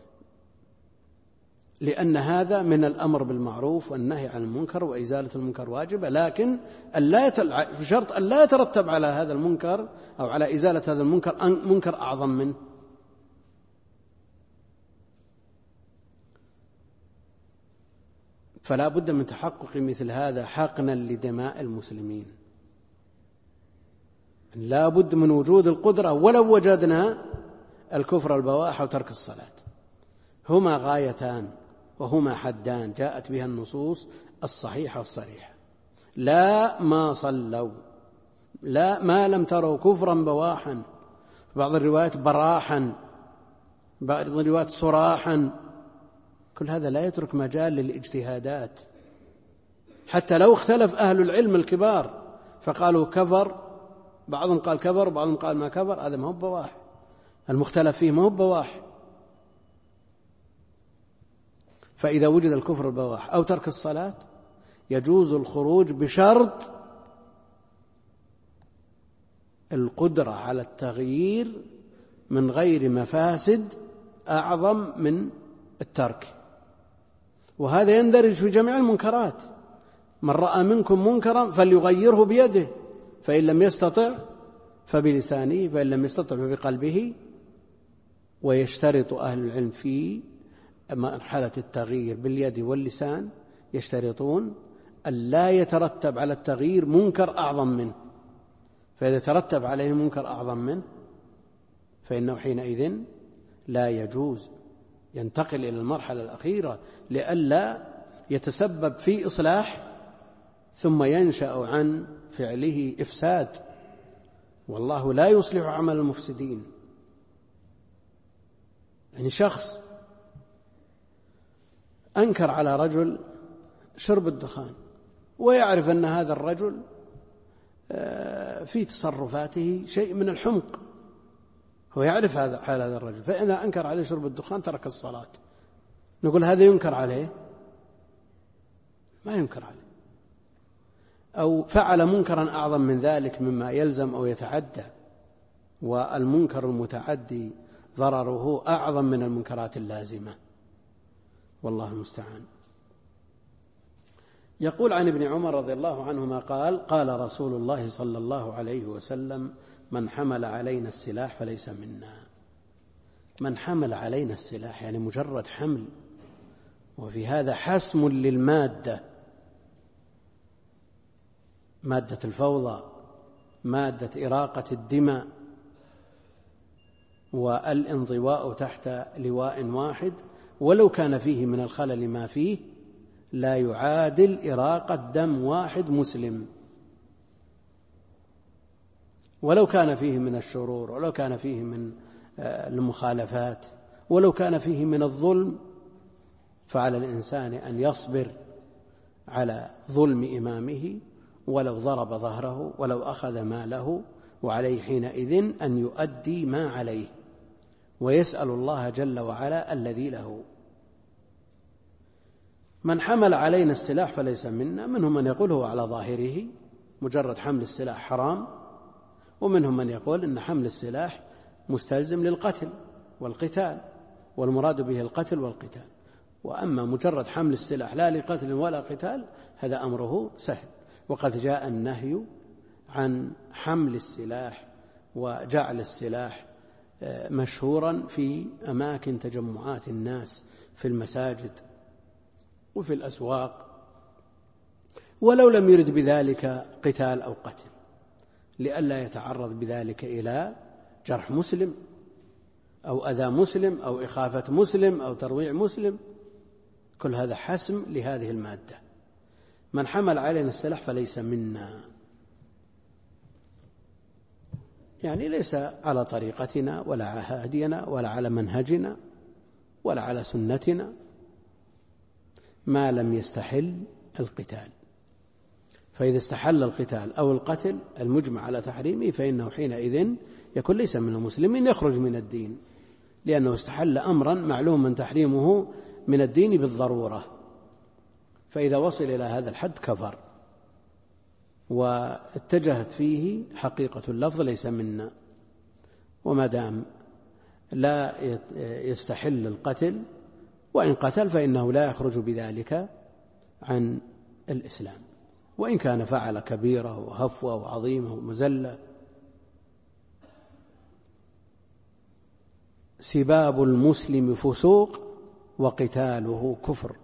لأن هذا من الأمر بالمعروف والنهي عن المنكر، وإزالة المنكر واجبة، لكن بشرط أن لا يترتب على هذا المنكر أو على إزالة هذا المنكر منكر أعظم منه. فلا بد من تحقق مثل هذا حقنا لدماء المسلمين. لا بد من وجود القدرة ولو وجدنا الكفر البواح وترك الصلاة، هما غايتان وهما حدان جاءت بها النصوص الصحيحة الصريحة. لا ما صلوا، لا ما لم تروا كفرا بواحا، بعض الروايات براحا، بعض الروايات صراحا، كل هذا لا يترك مجال للاجتهادات. حتى لو اختلف أهل العلم الكبار فقالوا كفر، بعضهم قال كفر وبعضهم قال ما كفر، هذا ما هو بواح، المختلف فيه ما هو بواح. فإذا وجد الكفر البواح أو ترك الصلاة يجوز الخروج بشرط القدرة على التغيير من غير مفاسد أعظم من الترك. وهذا يندرج في جميع المنكرات. من رأى منكم منكرا فليغيره بيده، فإن لم يستطع فبلسانه، فإن لم يستطع فبقلبه. ويشترط أهل العلم في مرحلة التغيير باليد واللسان، يشترطون أن لا يترتب على التغيير منكر أعظم منه، فإذا ترتب عليه منكر أعظم منه فإنه حينئذ لا يجوز، ينتقل إلى المرحلة الأخيرة لئلا يتسبب في إصلاح ثم ينشأ عن فعله إفساد، والله لا يصلح عمل المفسدين. يعني شخص أنكر على رجل شرب الدخان، ويعرف أن هذا الرجل في تصرفاته شيء من الحمق، هو يعرف هذا حال هذا الرجل، فإذا أنكر عليه شرب الدخان ترك الصلاة، نقول هذا ينكر عليه؟ ما ينكر عليه. أو فعل منكرا أعظم من ذلك مما يلزم أو يتعدى، والمنكر المتعدي ضرره أعظم من المنكرات اللازمة، والله المستعان. يقول عن ابن عمر رضي الله عنهما قال: قال رسول الله صلى الله عليه وسلم: من حمل علينا السلاح فليس منا. من حمل علينا السلاح يعني مجرد حمل وفي هذا حسم للمادة، مادة الفوضى، مادة إراقة الدماء والانضواء تحت لواء واحد، ولو كان فيه من الخلل ما فيه لا يعادل إراقة دم واحد مسلم، ولو كان فيه من الشرور، ولو كان فيه من المخالفات، ولو كان فيه من الظلم، فعلى الإنسان أن يصبر على ظلم إمامه ولو ضرب ظهره ولو أخذ ماله، وعليه حينئذ أن يؤدي ما عليه ويسأل الله جل وعلا الذي له. من حمل علينا السلاح فليس منا، منهم من يقول هو على ظاهره مجرد حمل السلاح حرام، ومنهم من يقول إن حمل السلاح مستلزم للقتل والقتال، والمراد به القتل والقتال. وأما مجرد حمل السلاح لا لقتل ولا قتال هذا أمره سهل، وقد جاء النهي عن حمل السلاح وجعل السلاح مشهورا في أماكن تجمعات الناس في المساجد وفي الأسواق، ولو لم يرد بذلك قتال أو قتل، لئلا يتعرض بذلك إلى جرح مسلم أو أذى مسلم أو إخافة مسلم أو ترويع مسلم. كل هذا حسم لهذه المادة. من حمل علينا السلاح فليس منا، يعني ليس على طريقتنا ولا على هدينا ولا على منهجنا ولا على سنتنا، ما لم يستحل القتال. فإذا استحل القتال أو القتل المجمع على تحريمه فإنه حينئذ يكون ليس من المسلمين، يخرج من الدين، لأنه استحل أمرا معلوما تحريمه من الدين بالضرورة، فإذا وصل إلى هذا الحد كفر. واتجهت فيه حقيقة اللفظ ليس منا، وما دام لا يستحل القتل، وإن قتل فإنه لا يخرج بذلك عن الإسلام، وإن كان فعل كبيرة وهفوة وعظيمة ومزلة. سباب المسلم فسوق وقتاله كفر.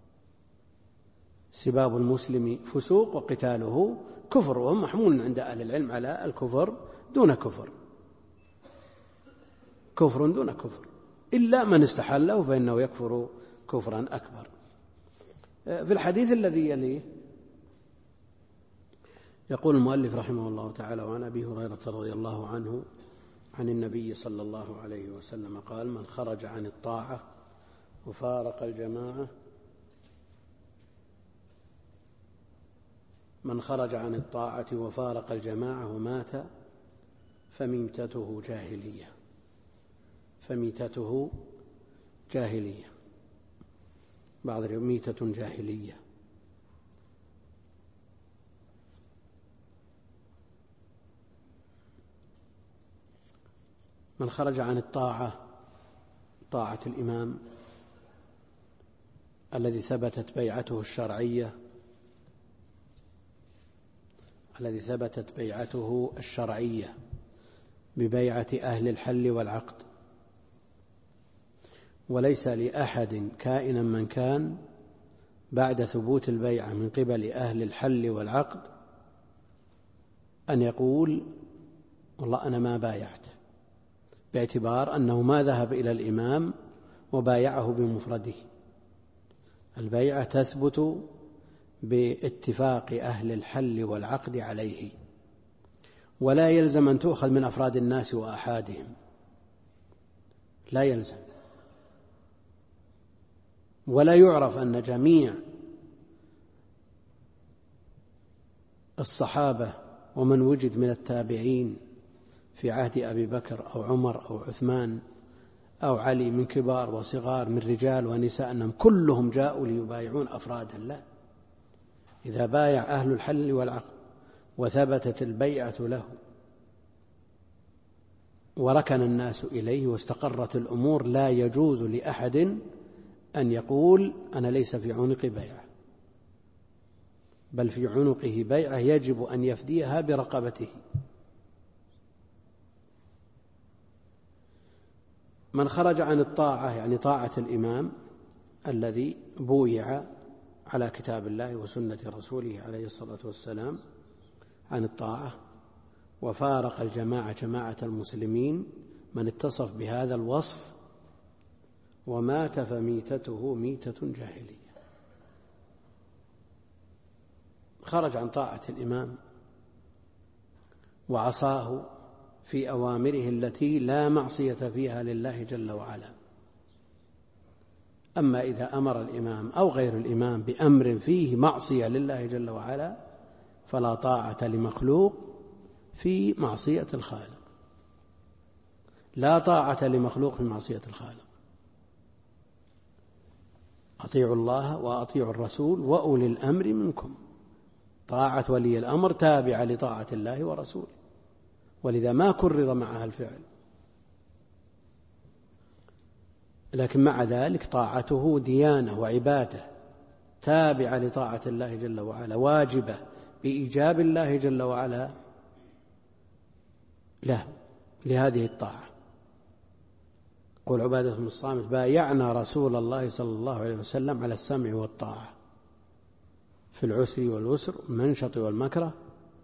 سباب المسلم فسوق وقتاله كفر، وهم محمول عند أهل العلم على الكفر دون كفر، كفر دون كفر، إلا من استحله فإنه يكفر كفرا أكبر. في الحديث الذي يليه يقول المؤلف رحمه الله تعالى: وعن أبي هريرة رضي الله عنه عن النبي صلى الله عليه وسلم قال: من خرج عن الطاعة وفارق الجماعة من خرج عن الطاعة وفارق الجماعة ومات فميتته جاهلية. فميتته جاهلية، بعض ميتة جاهلية. من خرج عن الطاعة، طاعة الإمام الذي ثبتت بيعته الشرعية، الذي ثبتت بيعته الشرعية ببيعة أهل الحل والعقد، وليس لأحد كائنا من كان بعد ثبوت البيعة من قبل أهل الحل والعقد أن يقول والله أنا ما بايعت، باعتبار أنه ما ذهب إلى الإمام وبايعه بمفرده. البيعة تثبت باتفاق أهل الحل والعقد عليه، ولا يلزم أن تؤخذ من أفراد الناس وأحادهم، لا يلزم. ولا يعرف أن جميع الصحابة ومن وجد من التابعين في عهد أبي بكر أو عمر أو عثمان أو علي من كبار وصغار من رجال ونساء أنهم كلهم جاءوا ليبايعون أفرادا، لا. إذا بايع أهل الحل والعقد وثبتت البيعة له وركن الناس إليه واستقرت الأمور، لا يجوز لأحد أن يقول أنا ليس في عنق بيعة، بل في عنقه بيعة يجب أن يفديها برقبته. من خرج عن الطاعة يعني طاعة الإمام الذي بويع على كتاب الله وسنة رسوله عليه الصلاة والسلام عن الطاعة، وفارق الجماعة جماعة المسلمين من اتصف بهذا الوصف ومات فميتته ميتة جاهلية. خرج عن طاعة الإمام وعصاه في أوامره التي لا معصية فيها لله جل وعلا. أما إذا أمر الإمام أو غير الإمام بأمر فيه معصية لله جل وعلا فلا طاعة لمخلوق في معصية الخالق، لا طاعة لمخلوق في معصية الخالق. أطيعوا الله وأطيعوا الرسول وأولي الأمر منكم. طاعة ولي الأمر تابعة لطاعة الله ورسوله، ولذا ما كرر معها الفعل، لكن مع ذلك طاعته ديانة وعبادة تابعة لطاعة الله جل وعلا، واجبة بإيجاب الله جل وعلا له لهذه الطاعة. قول عبادة بن الصامت: بايعنا رسول الله صلى الله عليه وسلم على السمع والطاعة في العسر واليسر والمنشط والمكره،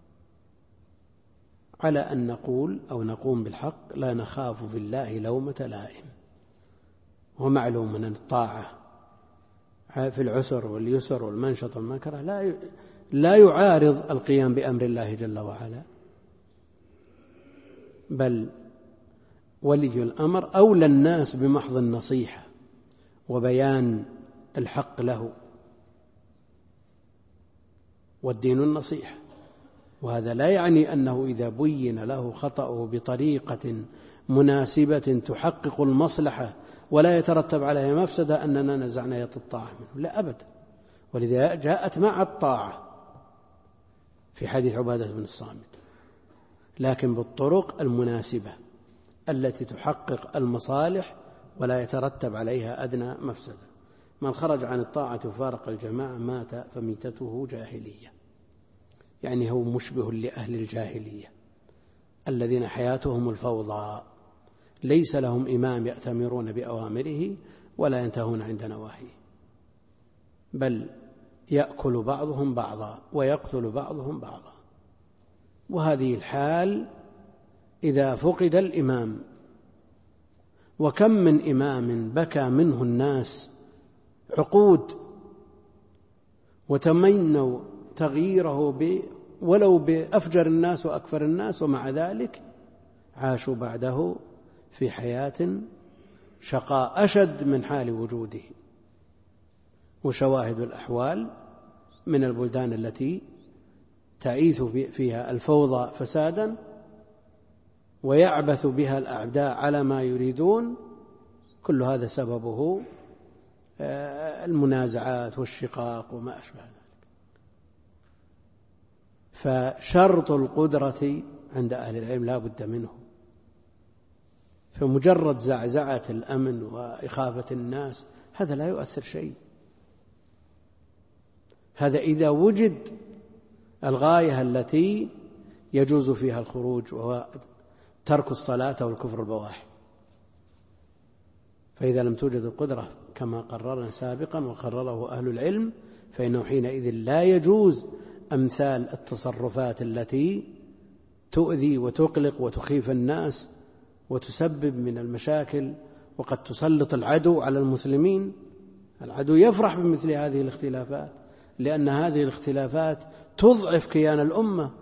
على أن نقول أو نقوم بالحق لا نخاف في الله لومة لائم. ومعلوم أن الطاعة في العسر واليسر والمنشط والمكره لا يعارض القيام بأمر الله جل وعلا، بل ولي الأمر أولى الناس بمحض النصيحة وبيان الحق له، والدين النصيحة. وهذا لا يعني أنه إذا بين له خطأه بطريقة مناسبة تحقق المصلحة ولا يترتب عليها مفسدة أننا نزعنا يد الطاعة منه، لا أبدا. ولذا جاءت مع الطاعة في حديث عبادة بن الصامت، لكن بالطرق المناسبة التي تحقق المصالح ولا يترتب عليها أدنى مفسدة. من خرج عن الطاعة وفارق الجماعة مات فميتته جاهلية، يعني هو مشبه لأهل الجاهلية الذين حياتهم الفوضى، ليس لهم إمام يأتمرون بأوامره ولا ينتهون عند نواهيه، بل يأكل بعضهم بعضا ويقتل بعضهم بعضا. وهذه الحال إذا فقد الإمام. وكم من إمام بكى منه الناس عقود وتمنوا تغييره ولو بأفجر الناس وأكفر الناس، ومع ذلك عاشوا بعده في حياة شقاء أشد من حال وجوده. وشواهد الأحوال من البلدان التي تعيث فيها الفوضى فسادا ويعبث بها الأعداء على ما يريدون، كل هذا سببه المنازعات والشقاق وما أشبه ذلك. فشرط القدرة عند أهل العلم لا بد منه. فمجرد زعزعة الأمن وإخافة الناس هذا لا يؤثر شيء. هذا إذا وجد الغاية التي يجوز فيها الخروج، وهو ترك الصلاة والكفر البواح. فإذا لم توجد القدرة كما قررنا سابقا وقرره أهل العلم، فإنه حينئذ لا يجوز أمثال التصرفات التي تؤذي وتقلق وتخيف الناس وتسبب من المشاكل، وقد تسلط العدو على المسلمين. العدو يفرح بمثل هذه الاختلافات، لأن هذه الاختلافات تضعف كيان الأمة،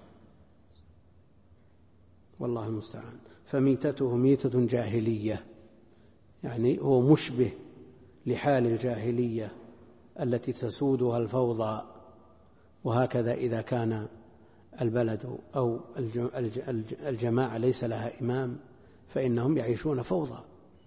والله المستعان. فميتته ميتة جاهلية، يعني هو مشبه لحال الجاهلية التي تسودها الفوضى. وهكذا إذا كان البلد أو الجماعة ليس لها إمام فإنهم يعيشون فوضى.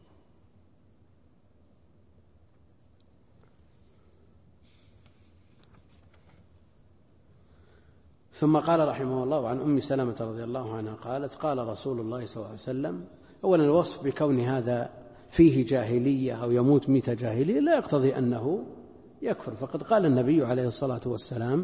ثم قال رحمه الله: وعن أم سلمة رضي الله عنها قالت: قال رسول الله صلى الله عليه وسلم. أولا الوصف بكون هذا فيه جاهلية أو يموت ميتة جاهلية لا يقتضي أنه يكفر، فقد قال النبي عليه الصلاة والسلام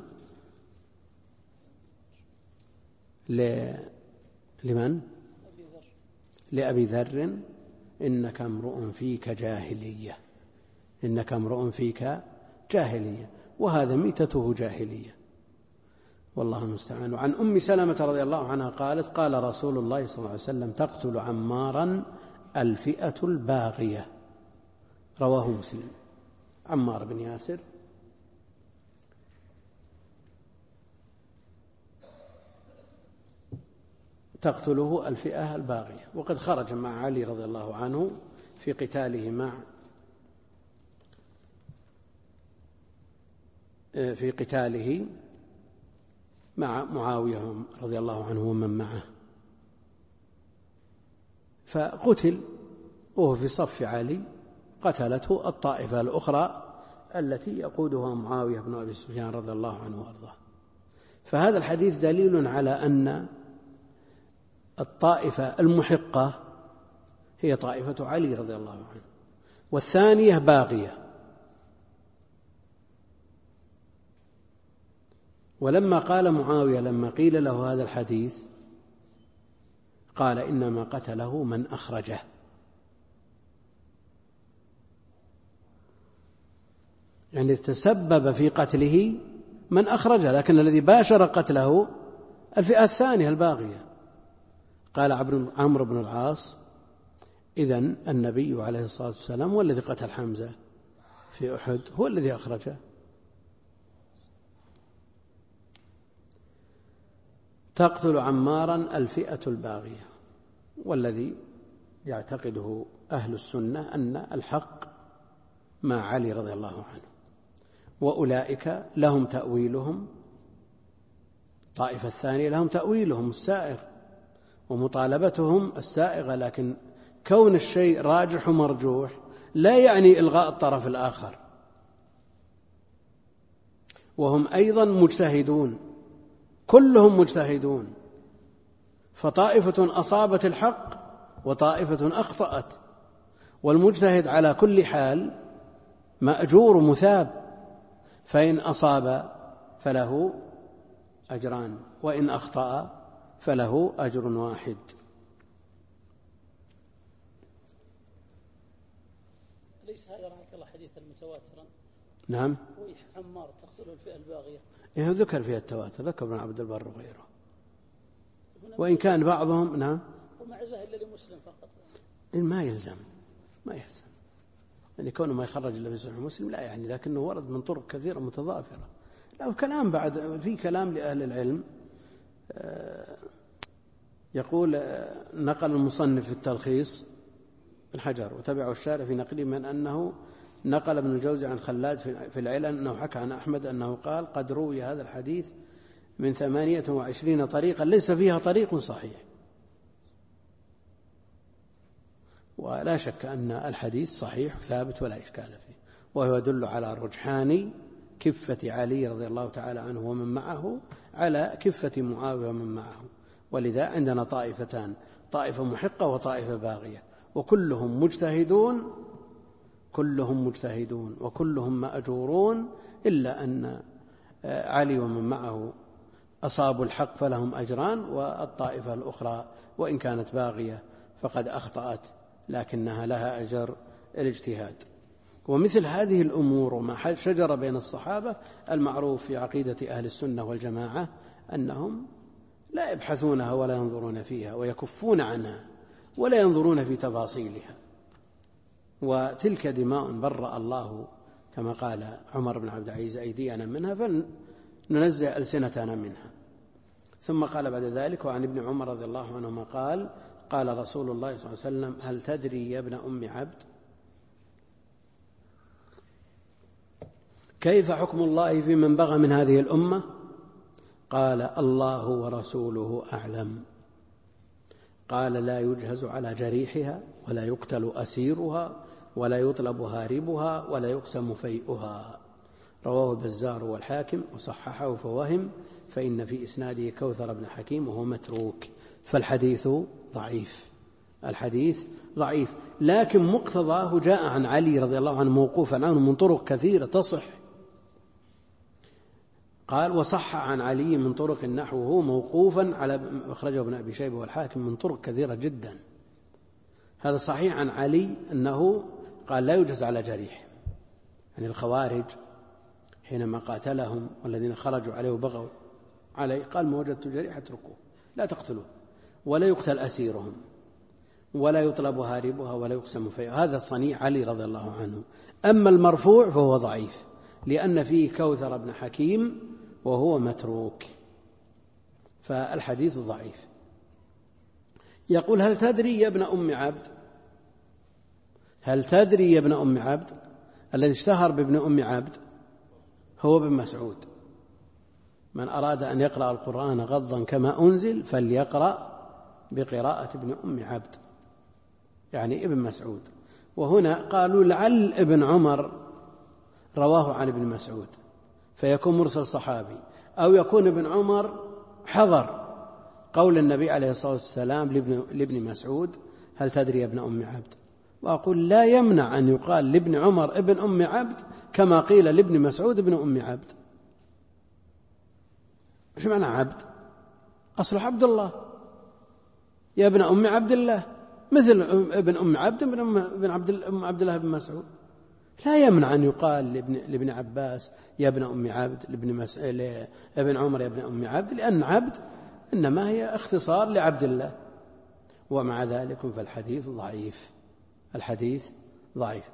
لمن؟ لأبي ذر: إنك امرؤ فيك جاهلية، إنك امرؤ فيك جاهلية، وهذا ميتته جاهلية، والله المستعان. وعن أم سلمة رضي الله عنها قالت: قال رسول الله صلى الله عليه وسلم: تقتل عمارا الفئة الباغية. رواه مسلم. عمار بن ياسر تقتله الفئة الباغية، وقد خرج مع علي رضي الله عنه في قتاله مع معاوية رضي الله عنه ومن معه، فقتل وهو في صف علي، قتلته الطائفة الأخرى التي يقودها معاوية بن أبي سفيان رضي الله عنه وارضاه. فهذا الحديث دليل على أن الطائفة المحقة هي طائفة علي رضي الله عنه، والثانية باغية. ولما قال معاوية لما قيل له هذا الحديث قال: إنما قتله من أخرجه. يعني تسبب في قتله من أخرجه، لكن الذي باشر قتله الفئة الثانية الباغية. قال عمرو بن العاص: إذن النبي عليه الصلاة والسلام هو الذي قتل حمزة في أحد، هو الذي أخرجه. تقتل عمارا الفئة الباغية، والذي يعتقده أهل السنة أن الحق مع علي رضي الله عنه، وأولئك لهم تأويلهم، الطائفة الثانية لهم تأويلهم السائر ومطالبتهم السائغة، لكن كون الشيء راجح ومرجوح لا يعني إلغاء الطرف الآخر، وهم أيضا مجتهدون، كلهم مجتهدون، فطائفة أصابت الحق وطائفة أخطأت، والمجتهد على كل حال مأجور مثاب، فإن أصاب فله أجران، وإن أخطأ فله أجر واحد. ليس هذا رحمك الله حديثا متواترا؟ نعم. ويح عمار تقتل الفئة الباغية، ذكر فيها التواتر، ذكر ابن عبد البر وغيره، وإن كان بعضهم نعم ومع زهد لمسلم فقط، ما يلزم يعني كونه ما يخرج إلا في صحيح مسلم لا يعني، لكنه ورد من طرق كثيرة متضافرة. له كلام بعد، في كلام لأهل العلم، يقول نقل المصنف في التلخيص بن حجر وتبعه الشارع في نقله من أنه نقل ابن الجوزي عن خلاد في العلل أنه حكى عن أحمد أنه قال: قد روي هذا الحديث من 28 طريقا ليس فيها طريق صحيح. ولا شك أن الحديث صحيح ثابت ولا إشكال فيه، وهو يدل على رجحان كفة علي رضي الله تعالى عنه ومن معه على كفة معاوية ومن معه. ولذا عندنا طائفتان، طائفة محقة وطائفة باغية، وكلهم مجتهدون وكلهم مأجورون، إلا أن علي ومن معه أصابوا الحق فلهم أجران، والطائفة الأخرى وإن كانت باغية فقد أخطأت لكنها لها أجر الاجتهاد. ومثل هذه الأمور وما شجر بين الصحابة المعروف في عقيدة أهل السنة والجماعة أنهم لا يبحثونها ولا ينظرون فيها ويكفون عنها ولا ينظرون في تفاصيلها. وتلك دماء برأ الله كما قال عمر بن عبد العزيز أيدينا منها فلننزع ألسنتنا منها. ثم قال بعد ذلك: وعن ابن عمر رضي الله عنهما قال: قال رسول الله صلى الله عليه وسلم: هل تدري يا ابن أم عبد كيف حكم الله في من بغى من هذه الأمة؟ قال: الله ورسوله أعلم. قال: لا يجهز على جريحها ولا يقتل أسيرها ولا يطلب هاربها ولا يقسم فيئها. رواه البزار والحاكم وصححه فوهم، فإن في إسناده كوثر بن حكيم وهو متروك. فالحديث ضعيف، لكن مقتضاه جاء عن علي رضي الله عنه موقوفا عنه من طرق كثيرة تصح. قال: وصح عن علي من طرق نحوه موقوفا على أخرجه ابن أبي شيبة والحاكم من طرق كثيرة جدا. هذا صحيح عن علي أنه قال: لا يجهز على جريح، يعني الخوارج حينما قاتلهم والذين خرجوا عليه وبغوا عليه قال ما وجدت جريح اتركوه لا تقتلوه ولا يقتل أسيرهم ولا يطلب هاربها ولا يقسم فيها. هذا صنيع علي رضي الله عنه. أما المرفوع فهو ضعيف لأن فيه كوثر بن حكيم وهو متروك، فالحديث ضعيف. يقول هل تدري يا ابن أم عبد، هل تدري يا ابن أم عبد؟ الذي اشتهر بابن أم عبد هو ابن مسعود. من أراد أن يقرأ القرآن غضا كما أنزل فليقرأ بقراءة ابن أم عبد، يعني ابن مسعود. وهنا قالوا لعل ابن عمر رواه عن ابن مسعود فيكون مرسل صحابي، أو يكون ابن عمر حضر قول النبي عليه الصلاة والسلام لابن مسعود هل تدري يا ابن أم عبد. وأقول لا يمنع أن يقال لابن عمر ابن أم عبد كما قيل لابن مسعود ابن أم عبد. ايش معنى عبد؟ أصله عبد الله، يا ابن أم عبد الله، مثل ابن أم عبد ابن عبد الله بن مسعود. لا يمنع أن يقال لابن عباس يا ابن أم عبد، لابن عمر يا ابن أم عبد، لأن عبد إنما هي اختصار لعبد الله. ومع ذلك فالحديث ضعيف، الحديث ضعيف.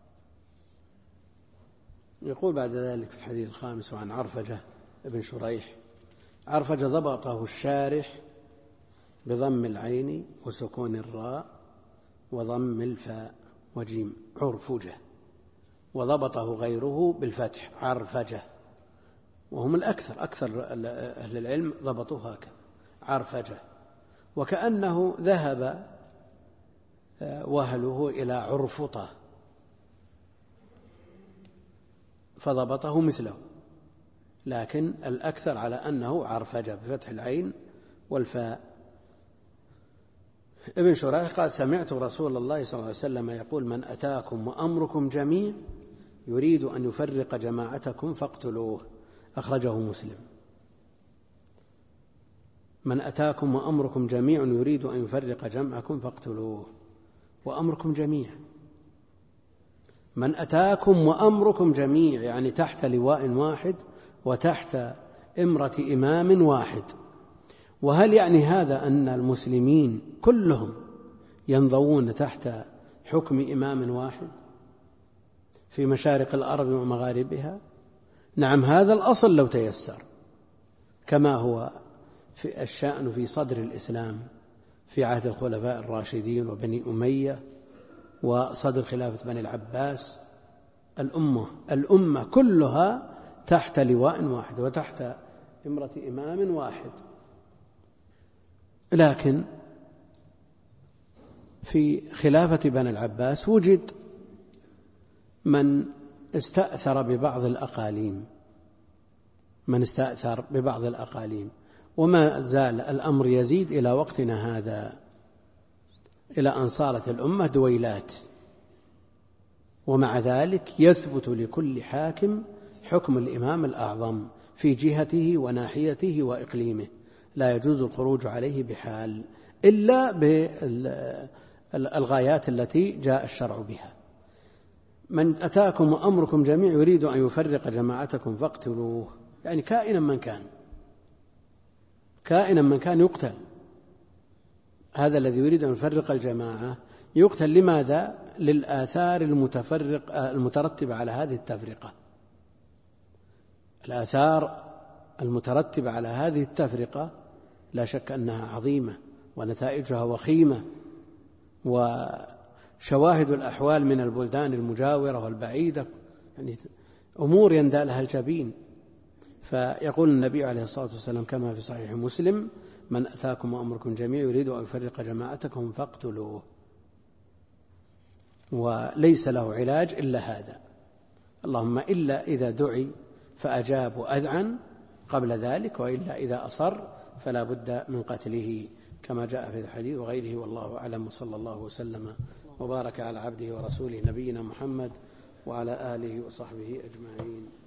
يقول بعد ذلك في الحديث الخامس عن عرفجة ابن شريح. عرفجة ضبطه الشارح بضم العين وسكون الراء وضم الفاء وجيم عرفجة، وضبطه غيره بالفتح عرفجة، وهم الأكثر، أكثر أهل العلم ضبطوه هكذا عرفجة، وكأنه ذهب وهله إلى عرفطة فضبطه مثله، لكن الأكثر على أنه عرفجة بفتح العين والفاء. ابن شريح قال سمعت رسول الله صلى الله عليه وسلم يقول من أتاكم وأمركم جميع يريد أن يفرق جماعتكم فاقتلوه، أخرجه مسلم. من أتاكم وأمركم جميع يريد أن يفرق جمعكم فاقتلوه، وأمركم جميع. من أتاكم وأمركم جميع يعني تحت لواء واحد وتحت إمرة إمام واحد. وهل يعني هذا أن المسلمين كلهم ينضوون تحت حكم إمام واحد في مشارق الأرض ومغاربها؟ نعم، هذا الأصل لو تيسر، كما هو في الشأن في صدر الإسلام في عهد الخلفاء الراشدين وبني أمية وصدر خلافة بني العباس. الأمة كلها تحت لواء واحد وتحت إمرة إمام واحد. لكن في خلافة بني العباس وجد من استأثر ببعض الأقاليم، وما زال الأمر يزيد إلى وقتنا هذا، إلى أن صارت الأمة دويلات. ومع ذلك يثبت لكل حاكم حكم الإمام الأعظم في جهته وناحيته وإقليمه، لا يجوز الخروج عليه بحال إلا بالغايات التي جاء الشرع بها. من أتاكم وأمركم جميع يريد أن يفرق جماعتكم فاقتلوه، يعني كائنا من كان يقتل. هذا الذي يريد أن يفرق الجماعة يقتل. لماذا؟ للآثار المترتبة على هذه التفرقة. الآثار المترتبة على هذه التفرقة لا شك أنها عظيمة ونتائجها وخيمة، وشواهد الأحوال من البلدان المجاورة والبعيدة يعني أمور يندى لها الجبين. فيقول النبي عليه الصلاة والسلام كما في صحيح مسلم من أتاكم وأمركم جميع يريد أن يفرق جماعتكم فاقتلوه، وليس له علاج إلا هذا، اللهم إلا إذا دعي فأجاب وأذعن قبل ذلك، وإلا إذا أصر فلا بد من قتله كما جاء في الحديث وغيره. والله أعلم، وصلى الله وسلم وبارك على عبده ورسوله نبينا محمد وعلى آله وصحبه أجمعين.